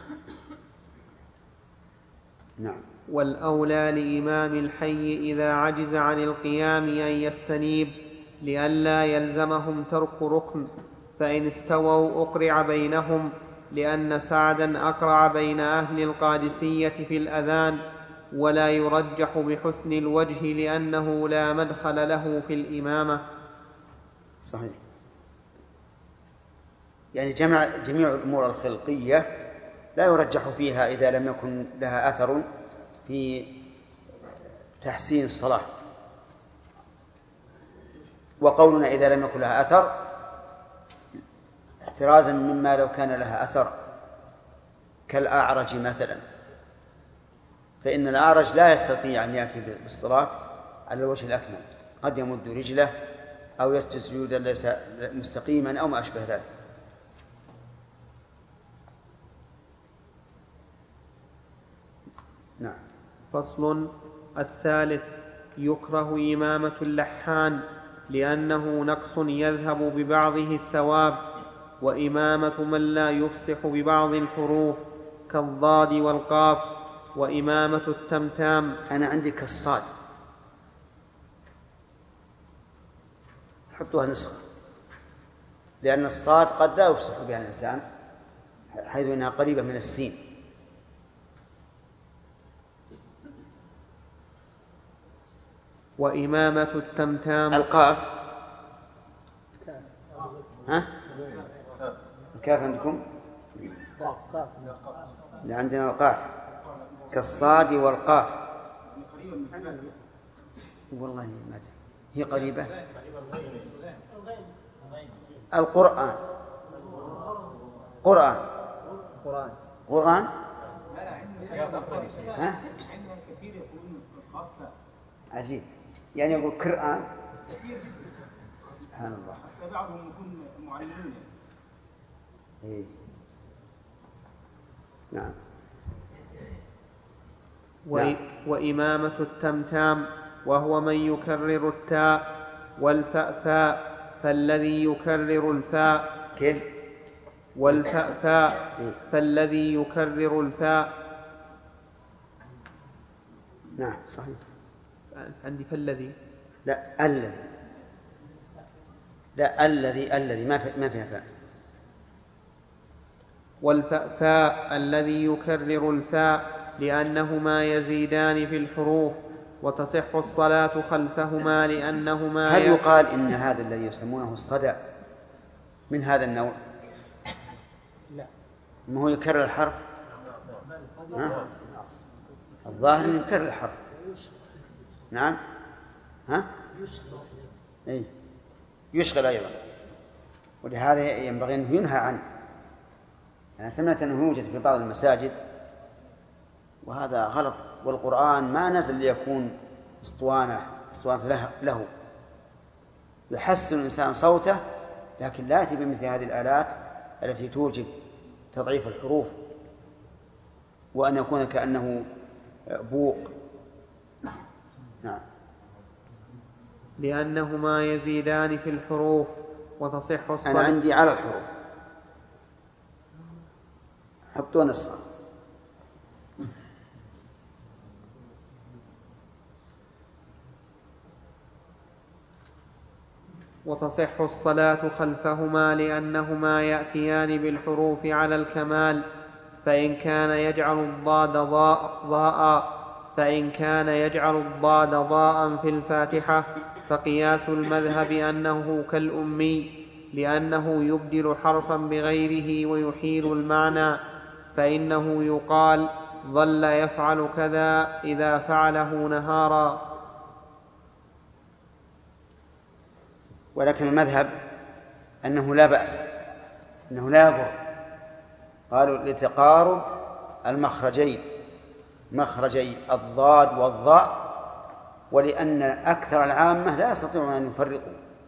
نعم. والأولى لإمام الحي إذا عجز عن القيام أن يستنيب لئلا يلزمهم ترك ركن. فإن استووا أقرع بينهم، لأن سعدا أقرع بين أهل القادسية في الأذان، ولا يرجح بحسن الوجه لأنه لا مدخل له في الإمامة. صحيح. يعني جميع الأمور الخلقية لا يرجح فيها إذا لم يكن لها أثر في تحسين الصلاة. وقولنا إذا لم يكن لها أثر احترازا مما لو كان لها أثر، كالأعرج مثلا، فإن الأعرج لا يستطيع أن يأتي بالصلاة على الوجه الأكمل، قد يمد رجله أو يسجد سجودا ليس مستقيما أو ما أشبه ذلك. نعم. فصل الثالث: يكره إمامة اللحان لأنه نقص يذهب ببعضه الثواب، وإمامة من لا يفصح ببعض الحروف كالضاد والقاف، وإمامة التمتام. أنا عندي كالصاد، حطوها نسخة، لأن الصاد قد لا يفصح بها الإنسان حيث إنها قريبة من السين. وإمامة التمتام. القاف ها؟ الكاف عندكم؟ لا عندنا القاف كالصاد والقاف. والله ما هي قريبة. القرآن قرآن ها؟ عجيب، يعني يقول قرآن. سبحان الله. بعضهم يكون معلمين. إيه. نعم. وإمامة التمتام وهو من يكرر التاء والفأفاء فالذي يكرر الفاء. كيف؟ والفأفاء فالذي يكرر الفاء. نعم صحيح. عندي فالذي. لا الذي. لا الذي ما فيها فاء. والفأفاء الذي يكرر الفاء لأنهما يزيدان في الحروف وتصح الصلاة خلفهما لأنهما. هل يقال إن هذا الذي يسمونه الصدع من هذا النوع؟ لا، ما هو يكرر الحرف. الظاهر يكرر الحرف. نعم. ها؟ أي يشغل أيضا، ولهذا ينبغي أن ينهى عنه. أنا سمعت أنه يوجد في بعض المساجد وهذا غلط. والقرآن ما نزل ليكون اسطوانة له. يحسن الإنسان صوته لكن لا يأتي بمثل هذه الآلات التي توجب تضعيف الحروف وأن يكون كأنه بوق. نعم. لأنهما يزيدان في الحروف وتصح الصلاة. أنا عندي على الحروف. حطوا نصها. وتصح الصلاة خلفهما لأنهما يأتيان بالحروف على الكمال فإن كان يجعل الضاد ضاء في الفاتحة فقياس المذهب أنه كالأمي لأنه يبدل حرفا بغيره ويحيل المعنى فإنه يقال ظل يفعل كذا إذا فعله نهارا. ولكن المذهب أنه لا بأس، أنه لا يضر. قالوا لتقارب المخرجين، مخرجي الضاد والضاء، ولأن أكثر العامة لا يستطيعون أن يفرقوا،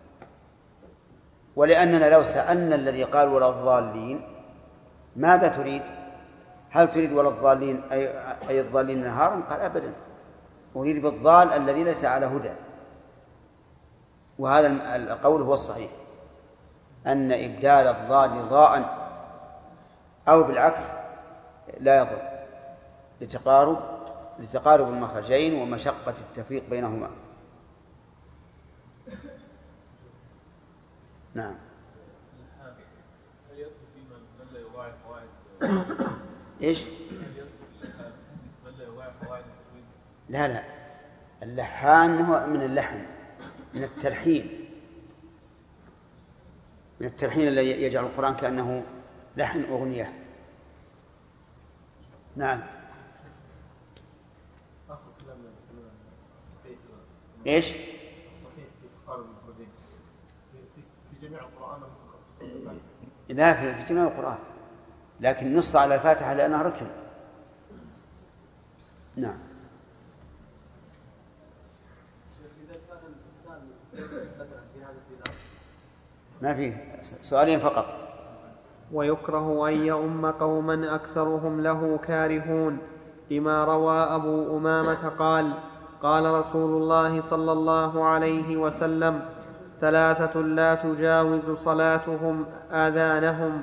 ولأننا لو سألنا الذي قال ولا الضالين ماذا تريد؟ هل تريد ولا الضالين أي الضالين نهارا؟ قال أبدا، أريد بالضال الذي ليس على هدى. وهذا القول هو الصحيح، أن إبدال الضاد ضاء أو بالعكس لا يضر لتقارب المخرجين ومشقة التفريق بينهما. نعم. هل يدخل في من لا يراعي قواعد؟ إيش؟ هل يدخل من لا يراعي قواعد التجويد؟ لا، اللحان هو من اللحن، من التلحين الذي يجعل القرآن كأنه لحن أغنية. نعم. إيش؟ صحيح في تقارب المفردين في جميع القرآن. لا، في جميع القرآن، لكن نص على الفاتحة لأنها ركن. نعم. ما فيه، سؤالين فقط. ويكره أن يؤم قوما أكثرهم له كارهون لما روى أبو أمامة قال رسول الله صلى الله عليه وسلم: ثلاثة لا تجاوز صلاتهم آذانهم: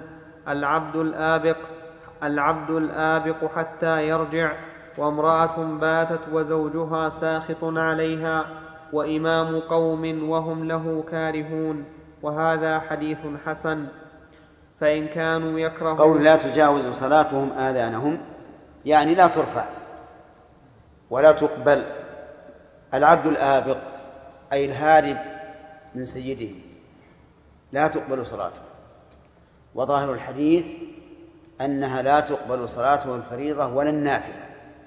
العبد الآبق حتى يرجع، وامرأة باتت وزوجها ساخط عليها، وإمام قوم وهم له كارهون. وهذا حديث حسن. فإن كانوا يكرهون. قول لا تجاوز صلاتهم آذانهم يعني لا ترفع ولا تقبل. العبد الآبق أي الهارب من سيده لا تقبل صلاته. وظاهر الحديث أنها لا تقبل صلاته الفريضة ولا النافلة،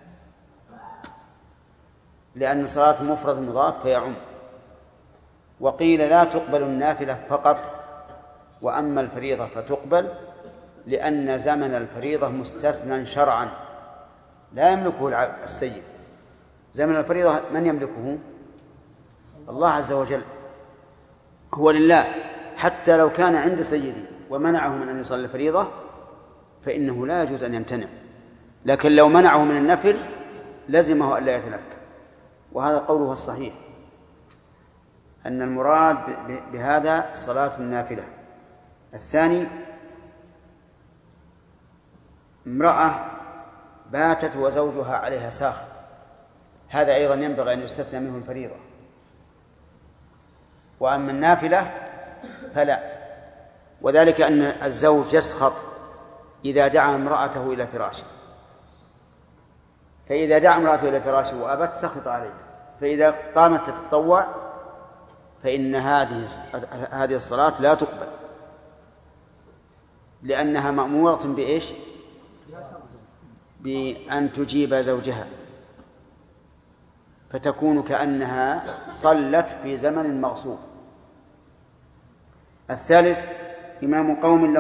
لأن صلاة مفرد مضاف فيعم. وقيل لا تقبل النافلة فقط، وأما الفريضة فتقبل، لأن زمن الفريضة مستثنى شرعا لا يملكه السيد. زمن الفريضة من يملكه؟ الله عز وجل، هو لله. حتى لو كان عند سيده ومنعه من أن يصلي الفريضة فإنه لا يجوز أن يمتنع، لكن لو منعه من النفل لزمه ألا يتنفل. وهذا قوله الصحيح، أن المراد بهذا صلاة النافلة. الثاني امرأة باتت وزوجها عليها ساخط، هذا أيضا ينبغي أن يستثنى منه الفريضة. وأما النافلة فلا، وذلك أن الزوج يسخط إذا دعا امرأته إلى فراشه، فإذا دعا امرأته إلى فراشه وأبت سخط عليه، فإذا قامت تتطوع فإن هذه الصلاة لا تقبل، لأنها مأمورة بإيش؟ بأن تجيب زوجها، فتكون كأنها صلت في زمن مغصوب. الثالث إمام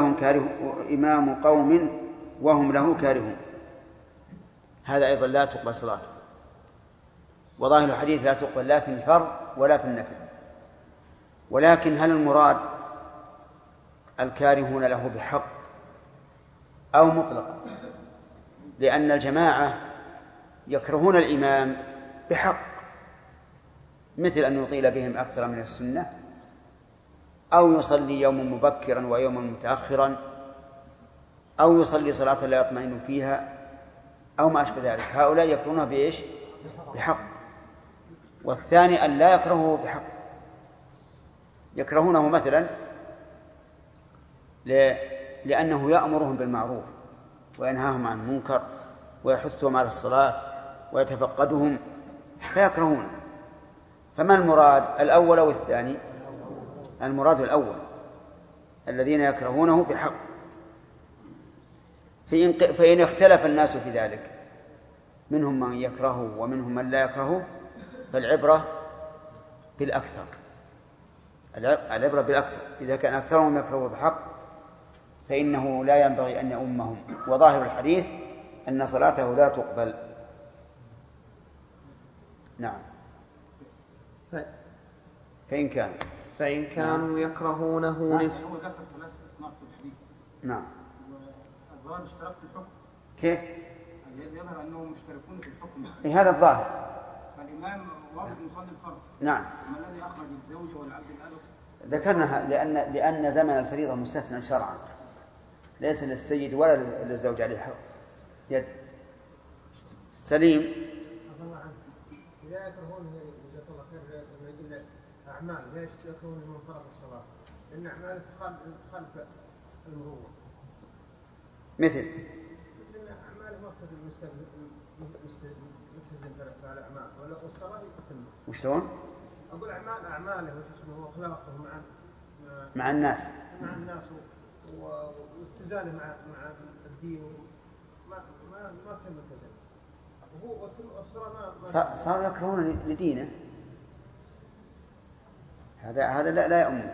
قوم وهم له كارهون، هذا أيضا لا تقبل صلاته. وظاهر الحديث لا تقبل لا في الفرض ولا في النفل. ولكن هل المراد الكارهون له بحق أو مطلقا؟ لأن الجماعة يكرهون الإمام بحق، مثل أن يطيل بهم أكثر من السنة، أو يصلي يوما مبكرا ويوما متأخرا، أو يصلي صلاة لا يطمئن فيها، أو ما أشبه ذلك. هؤلاء يكرهونه بإيش؟ بحق. والثاني أن لا يكرهه بحق، يكرهونه مثلا لأنه يأمرهم بالمعروف وينهاهم عن المنكر ويحثهم على الصلاة ويتفقدهم فيكرهونه. فما المراد، الأول أو الثاني؟ المراد الأول، الذين يكرهونه بحق. فإن اختلف الناس في ذلك، منهم من يكرهه ومنهم من لا يكرهه، فالعبرة بالأكثر، العبرة بالأكثر. إذا كان أكثرهم يكرهه بحق فإنه لا ينبغي أن يؤمهم. وظاهر الحديث أن صلاته لا تقبل. نعم. فإن كانوا هو يكرهونه ذكر ثلاثة أصناف في الحديث. نعم. والظاهر اشتراك في الحكم. كيف؟ يظهر أنهم مشتركون في الحكم. هذا الظاهر. فالإمام واجب يصلي الفرض. نعم. ما الذي أخرج الزوجة والعبد الأبس؟ ذكرناها لأن زمن الفريضة مستثنى شرعا، ليس للسيد ولا للزوج عليه حق. يد سليم. إذا يكرهون جزاك الله خير إلا أعمال، ليش يكرهون من فرض الصلاة؟ لأن أعمال خلف المروة. مثل أعمال مقصد المستلزم فعل أعمال والصلاة يتم. وشلون؟ أقول أعماله وش اسمه وأخلاقه مع الناس واستزاله مع الدين ما تسمى كذا. وهو الصلاة صاروا يكرهون لدينه. هذا لا يؤمن.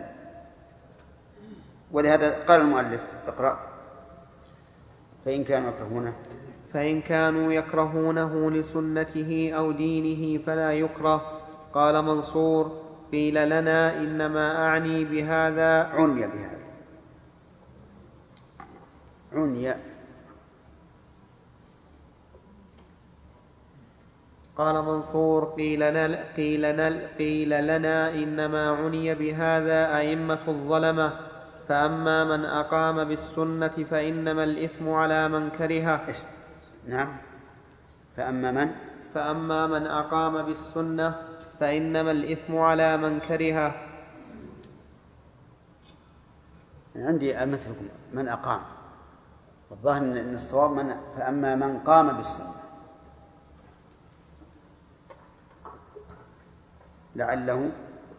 ولهذا قال المؤلف اقرأ. فإن كانوا يكرهونه لسنته أو دينه فلا يكره. قال منصور: قيل لنا إنما أعني بهذا عني. قال منصور: قيل لنا إنما عني بهذا أئمة الظلمة، فأما من أقام بالسنة فإنما الإثم على من كرهه. نعم. فأما من أقام بالسنة فإنما الإثم على من كرهه. عندي أمثلكم من أقام، والظاهر أن الصواب فأما من قام بالسنة، لعله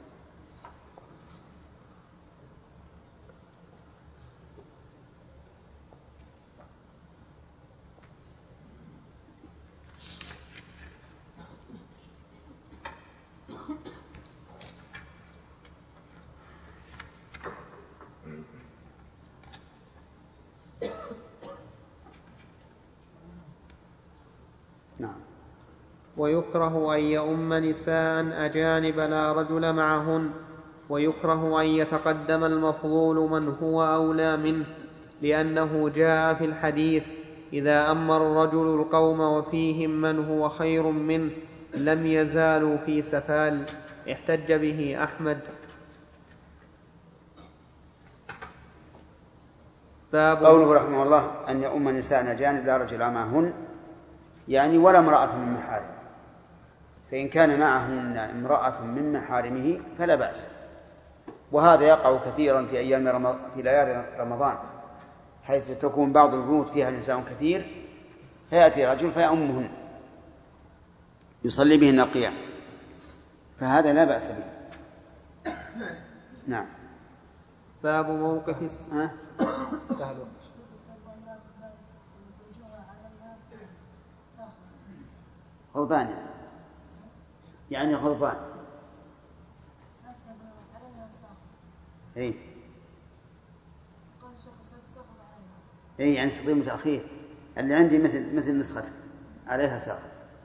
نعم. ويكره أن يؤم نساء أجانب لا رجل معهن، ويكره أن يتقدم المفضول من هو أولى منه، لأنه جاء في الحديث: إذا أمر الرجل القوم وفيهم من هو خير منه لم يزالوا في سفال. احتج به أحمد. قوله رحمه الله أن يؤم نساء أجانب لا رجل معهن، يعني ولا امرأة من محارم، فإن كان معهن امرأة من محارمه فلا بأس. وهذا يقع كثيرا في ليالي رمضان، حيث تكون بعض البيوت فيها نساء كثير، فيأتي رجل فيأمهن يصلي بهن القيام، فهذا لا بأس به. نعم. باب موقف غضبان، يعني غضبان. اي يعني تقديم وتأخير. اللي عندي مثل نسخة عليها ساق.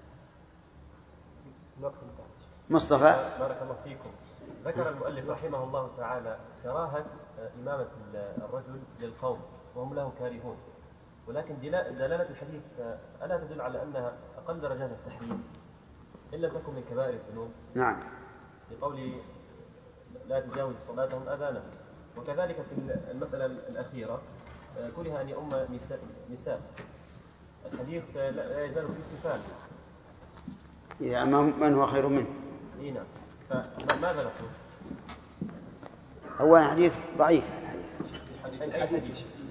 مصطفى بارك الله فيكم. ذكر المؤلف رحمه الله تعالى كراهة إمامة الرجل للقوم وهم له كارهون، ولكن دلالة الحديث ألا تدل على أنها أقل درجات التحريم إن لم تكن من كبائر الذنوب؟ نعم، لقوله لا تجاوز صلاتهم أذانهم. وكذلك في المسألة الأخيرة كره أن يؤم نساء، الحديث لا يزال في سفال يا من هو خير منه. نعم. فماذا نقول؟ هو حديث ضعيف. أي حديث؟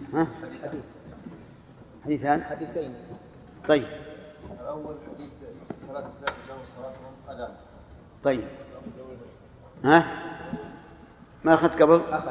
حديثان. حديثين. طيب. الأول حديث 3 لا تجاوز صلاتهم أذان. طيب. ما أخذت قبل؟ أخذ.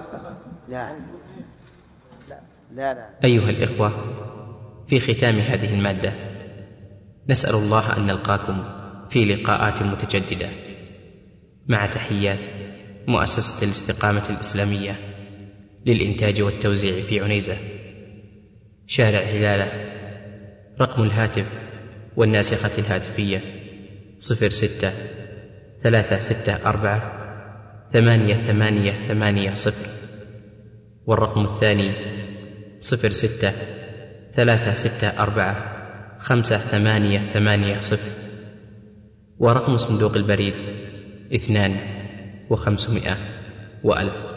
لا. أيها الإخوة، في ختام هذه المادة نسأل الله أن نلقاكم في لقاءات متجددة، مع تحيات مؤسسة الاستقامة الإسلامية للإنتاج والتوزيع في عنيزة، شارع هلالة. رقم الهاتف والناسخة الهاتفية 06-364-8880، والرقم الثاني 06-364-5880، ورقم صندوق البريد 2 و500 و1000.